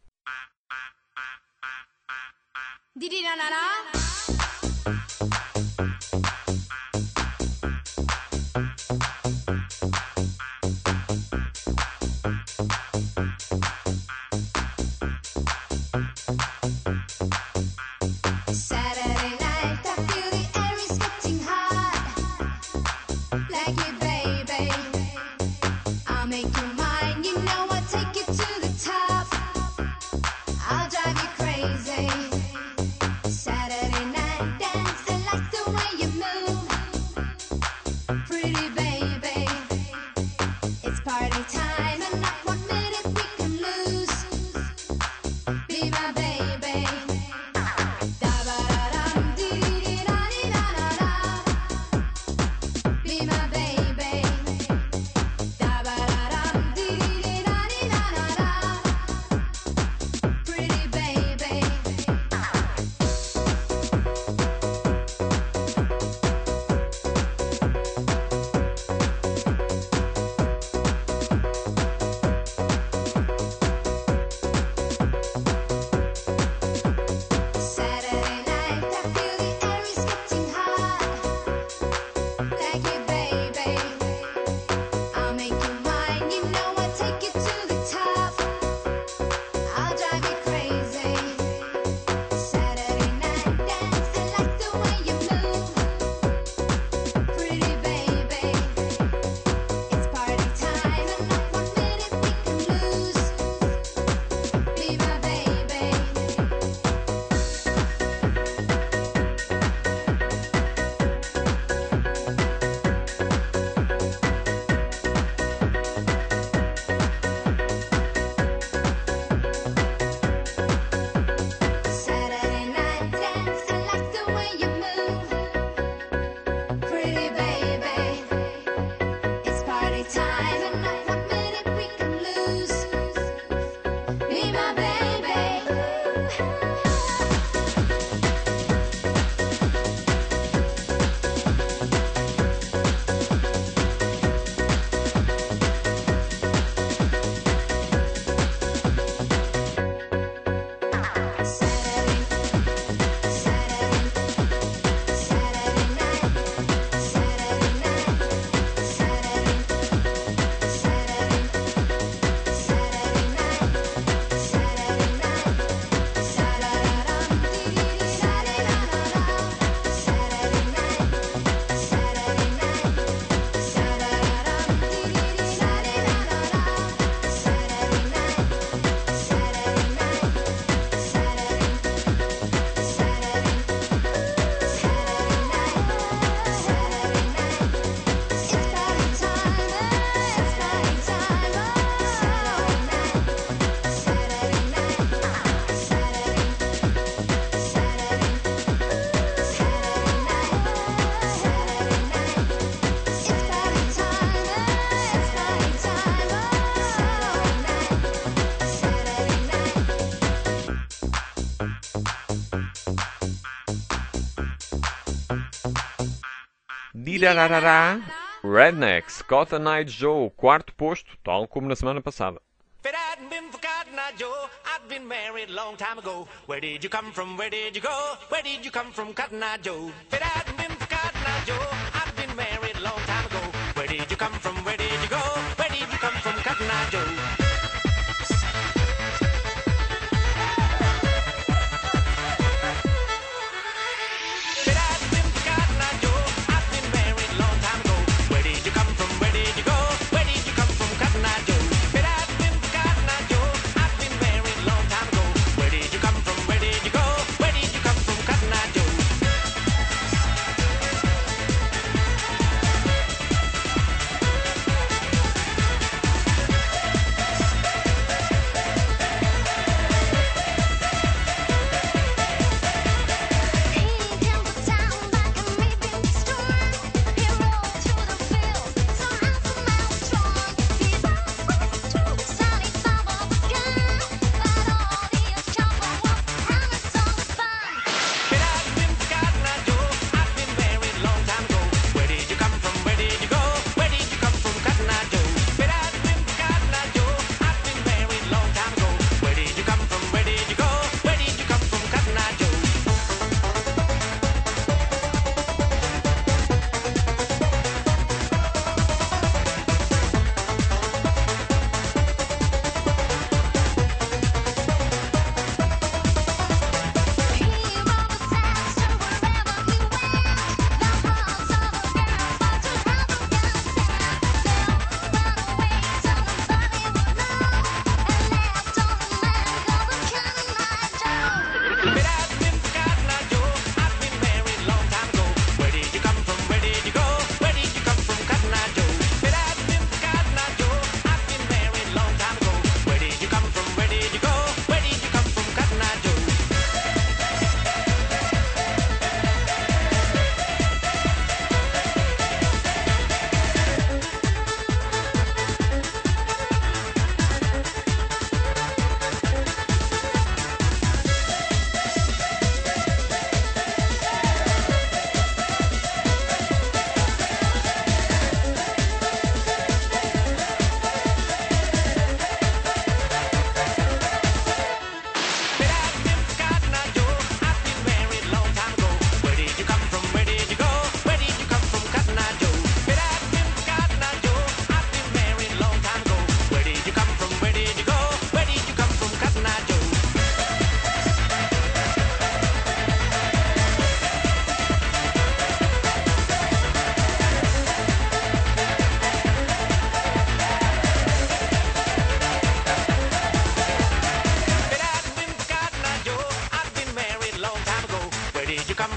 Speaker 5: Saturday night, I feel the air is getting hot. Like you, baby. I'll make you mine, you know I'll take you to the top. I'll drive you crazy. Saturday night dance, I like the way you move. Pretty baby. It's party time and not 1 minute we can lose. Be my baby. Da-ba-da-dum, dee-dee-dee-da-dee-da-da-da. Be my baby. Da-ba-da-dum, dee-dee-dee-da-dee-da-da-da. Pretty baby. Saturday night, I feel the air is getting hot. Like you, baby. I'll make you mine, you know I'll take you to the top. I'll drive you crazy. Saturday night dance, I like the way you move. Pretty baby. It's party time and not 1 minute we can lose. Be my baby. Saturday night dance, I like the way you move. Pretty baby. It's party time and not 1 minute we can lose. Be my baby.
Speaker 1: Dirarará. Rednecks, Cotton Eye Joe, quarto posto, tal como na semana passada.
Speaker 11: If it hadn't been for Cotton Eye Joe, I'd been married a long time ago. Where did you come from? Where did you go? Where did you come from, Cotton Eye Joe? If it hadn't been for Cotton Eye Joe, I'd been married a long time ago. Where did you come from? Where did you go? Where did you come from, Cotton Eye Joe? If it hadn't been for Cotton Eye Joe, I'd been married a long time ago. Where did you come from? Where did you go? Where did you come from, Cotton Eye Joe? If it hadn't been for Cotton Eye Joe, I'd been married a long time ago. Where did you come from? Where did you go? Where did you come from, Cotton Eye Joe?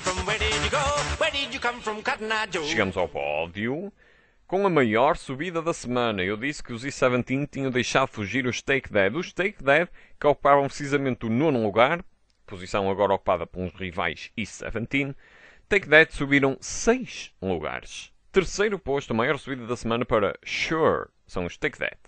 Speaker 11: from? Where did you go? Where did you come from, Cotton Eye Joe?
Speaker 1: Chegamos ao pódio com a maior subida da semana. Eu disse que os E17 tinham deixado fugir os Take That. Os Take That, que ocupavam precisamente o 9º lugar, posição agora ocupada pelos rivais E17, Take That subiram 6 lugares. Terceiro posto, a maior subida da semana para Sure, são os Take That.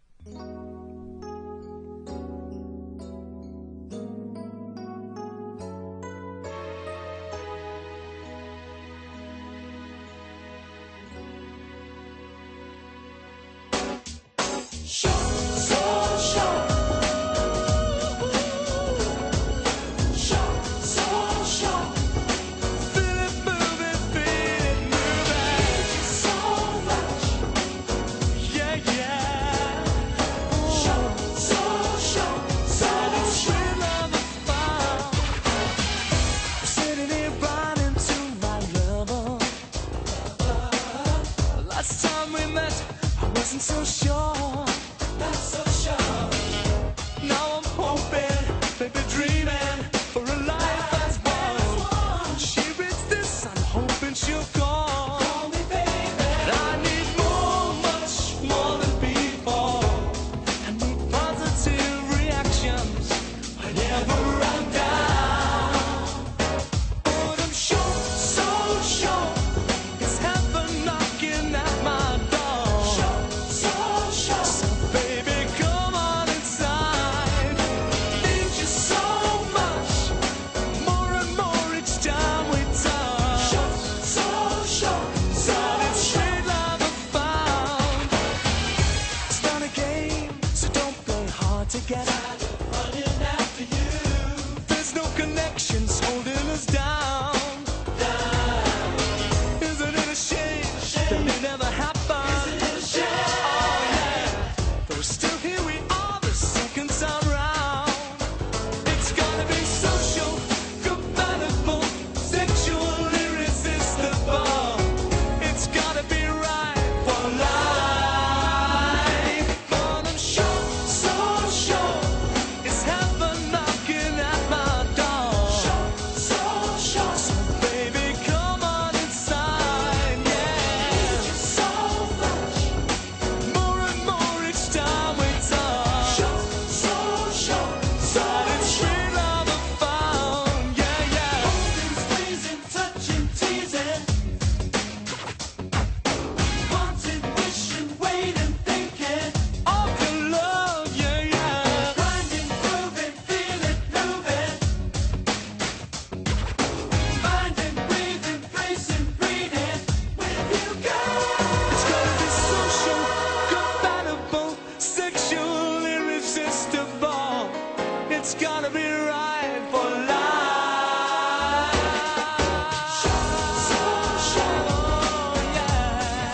Speaker 4: So sure, not so sure. Now I'm hoping, maybe dreaming for a life that's won. She reads this, I'm hoping she'll call. Call me, baby. I need more, much more than before. I need positive reactions whenever I'm down. But I'm sure, so sure, it's heaven knocking at my door. Together, running after you. There's no connections holding us down. Isn't it a shame that it never happened? Isn't it a shame? Oh yeah. But we're still here, we are the second time round. It's gotta be social, compatible, sexual, irresistible. It's gotta be right for life. But I'm sure, so sure, it's heaven knocking at my door. So sure, so baby, come on inside, yeah. So much, more and more each time we talk. So sure, that it's real love I found, yeah, yeah. Holding, squeezing, touching, teasing, wanting, wishing, waiting, thinking of your love, yeah, yeah. Grinding, grooving, feeling, moving, finding, breathing, bracing, breathing with you, girl. It's gotta be social, compatible, sexual, irresistible. It's gotta be right for life. So yeah.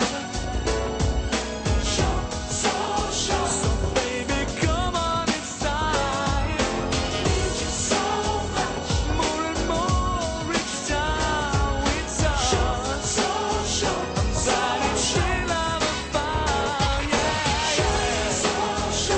Speaker 4: So baby, come on inside. Need you so much, more and more each time we talk. So that it's real love I found, yeah. So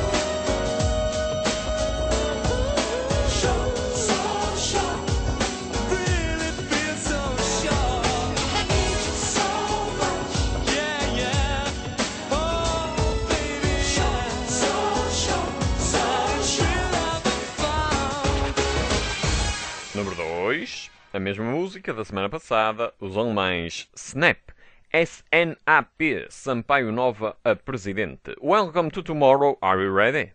Speaker 4: really feel so sure. I need you so much, yeah, yeah. Oh baby, yeah. So that it's real love I found.
Speaker 1: Número 2, a mesma música da semana passada, os alemães Snap, S-N-A-P, Sampaio Nova a Presidente. Welcome to Tomorrow, are you ready?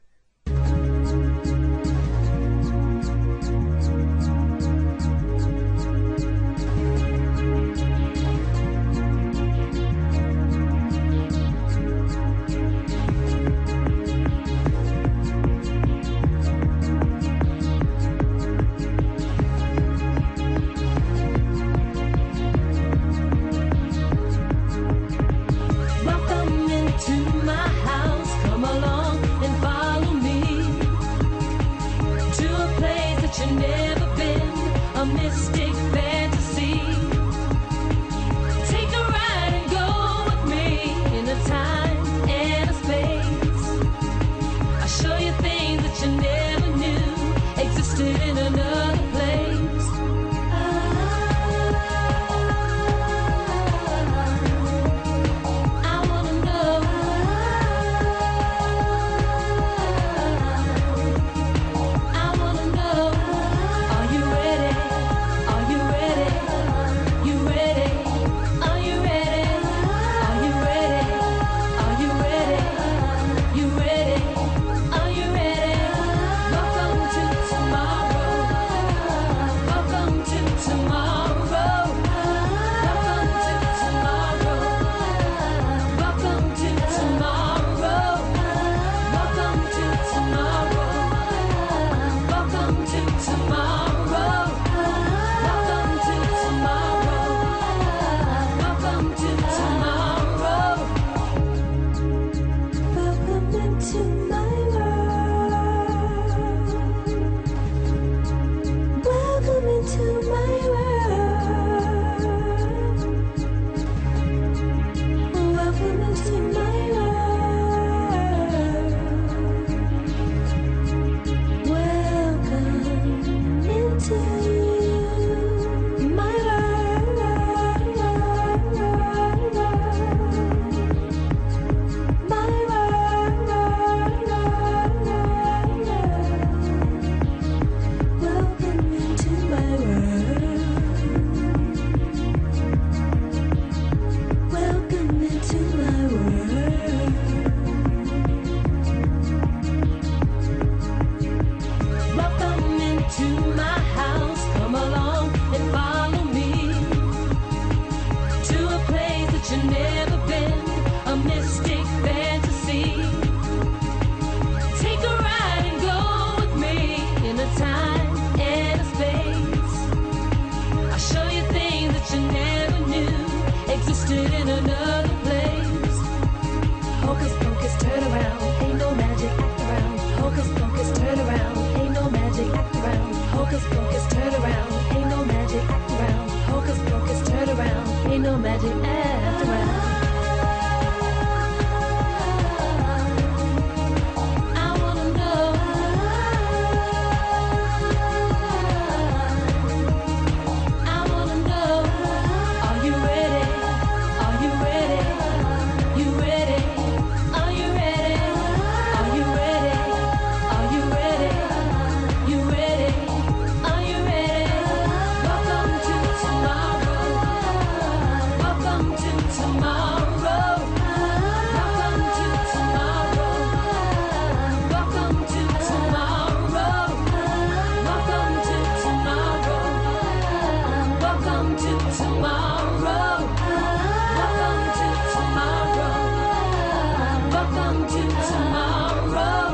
Speaker 6: Welcome into my house. Come along and follow it in another place. Hocus pocus, turn around, ain't no magic, act around. Hocus pocus, turn around, ain't no magic, act around. Hocus pocus, turn around, ain't no magic, act around. Hocus pocus, turn around, ain't no magic, act around. I wanna know. I wanna know. Are you ready? Are you ready? You ready? Are you ready? Are you ready? Are you ready? You ready? Are you ready? Welcome to tomorrow. Welcome to tomorrow. Welcome to tomorrow. Welcome to tomorrow. Welcome to tomorrow. Welcome to tomorrow. Welcome to tomorrow.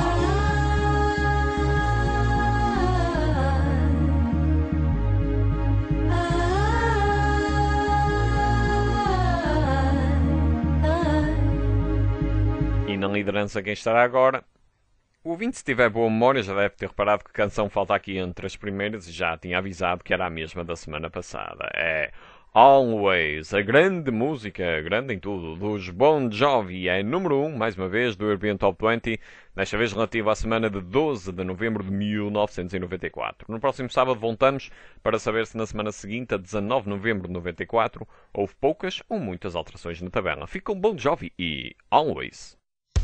Speaker 1: E na liderança quem estará agora? O ouvinte, se tiver boa memória, já deve ter reparado que a canção falta aqui entre as primeiras e já tinha avisado que era a mesma da semana passada. É Always, a grande música, grande em tudo, dos Bon Jovi, é número 1, mais uma vez, do European Top 20, desta vez relativa à semana de 12 de novembro de 1994. No próximo sábado voltamos para saber se na semana seguinte, a 19 de novembro de 94, houve poucas ou muitas alterações na tabela. Fica com Bon Jovi e Always.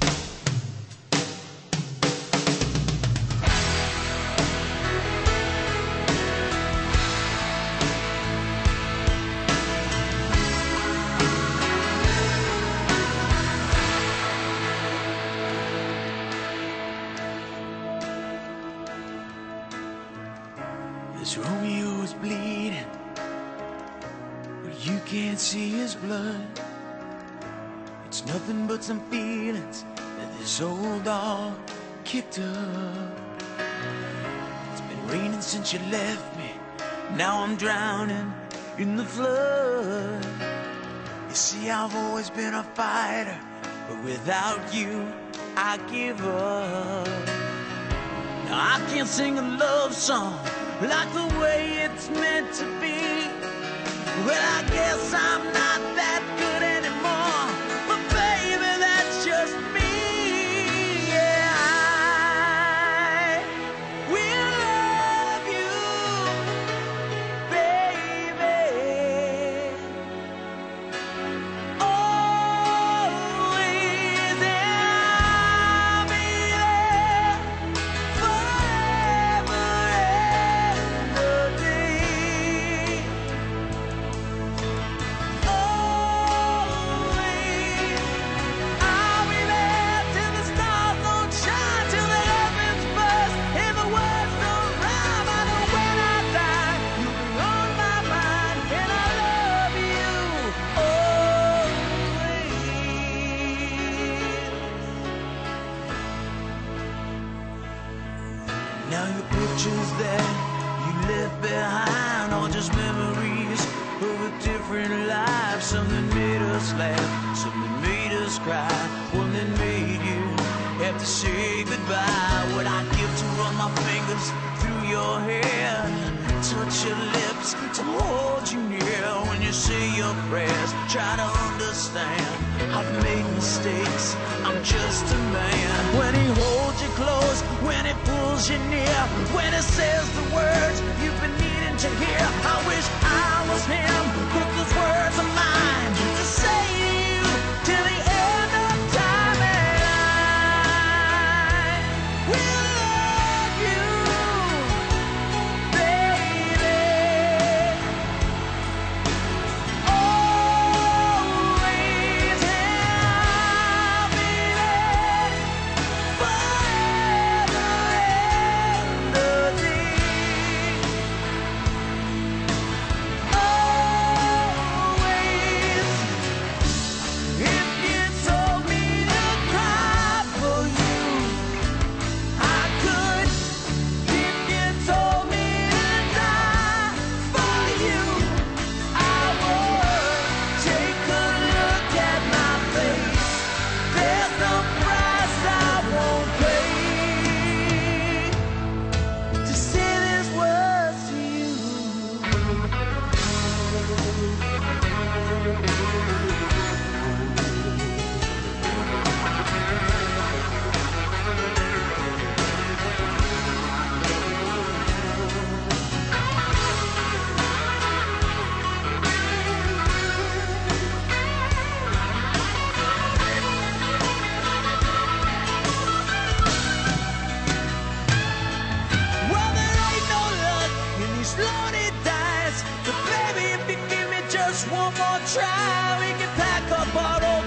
Speaker 12: This Romeo is bleeding, but you can't see his blood. It's nothing but some feelings that this old dog kicked up. It's been raining since you left me, now I'm drowning in the flood. You see, I've always been a fighter, but without you, I give up. Now I can't sing a love song like the way it's meant to be. Well, I guess I'm not that good anymore, but baby, that's just me. Yeah, I will love you, baby, always, and I'll be there forever and a day. Always, I'll be there till the stars don't shine, till the heavens burst, and the words don't rhyme. I know when I die, you'll be on my mind, and I love you always. Now your pictures that you left behind are just memories of a different life. Something made us laugh, something made us cry, one that made you have to say goodbye. What I'd give to run my fingers through your hair, touch your lips, to hold you near when you say your prayers. Try to understand, I've made mistakes, I'm just a man. When he holds you close, when he pulls you near, when he says the words you've been needing to hear, I wish I was him, but those words are mine to say to you till the end of time. And I will love you, baby, always, and I'll be there forever and a day. Always,
Speaker 13: just one more try, we can pack up our old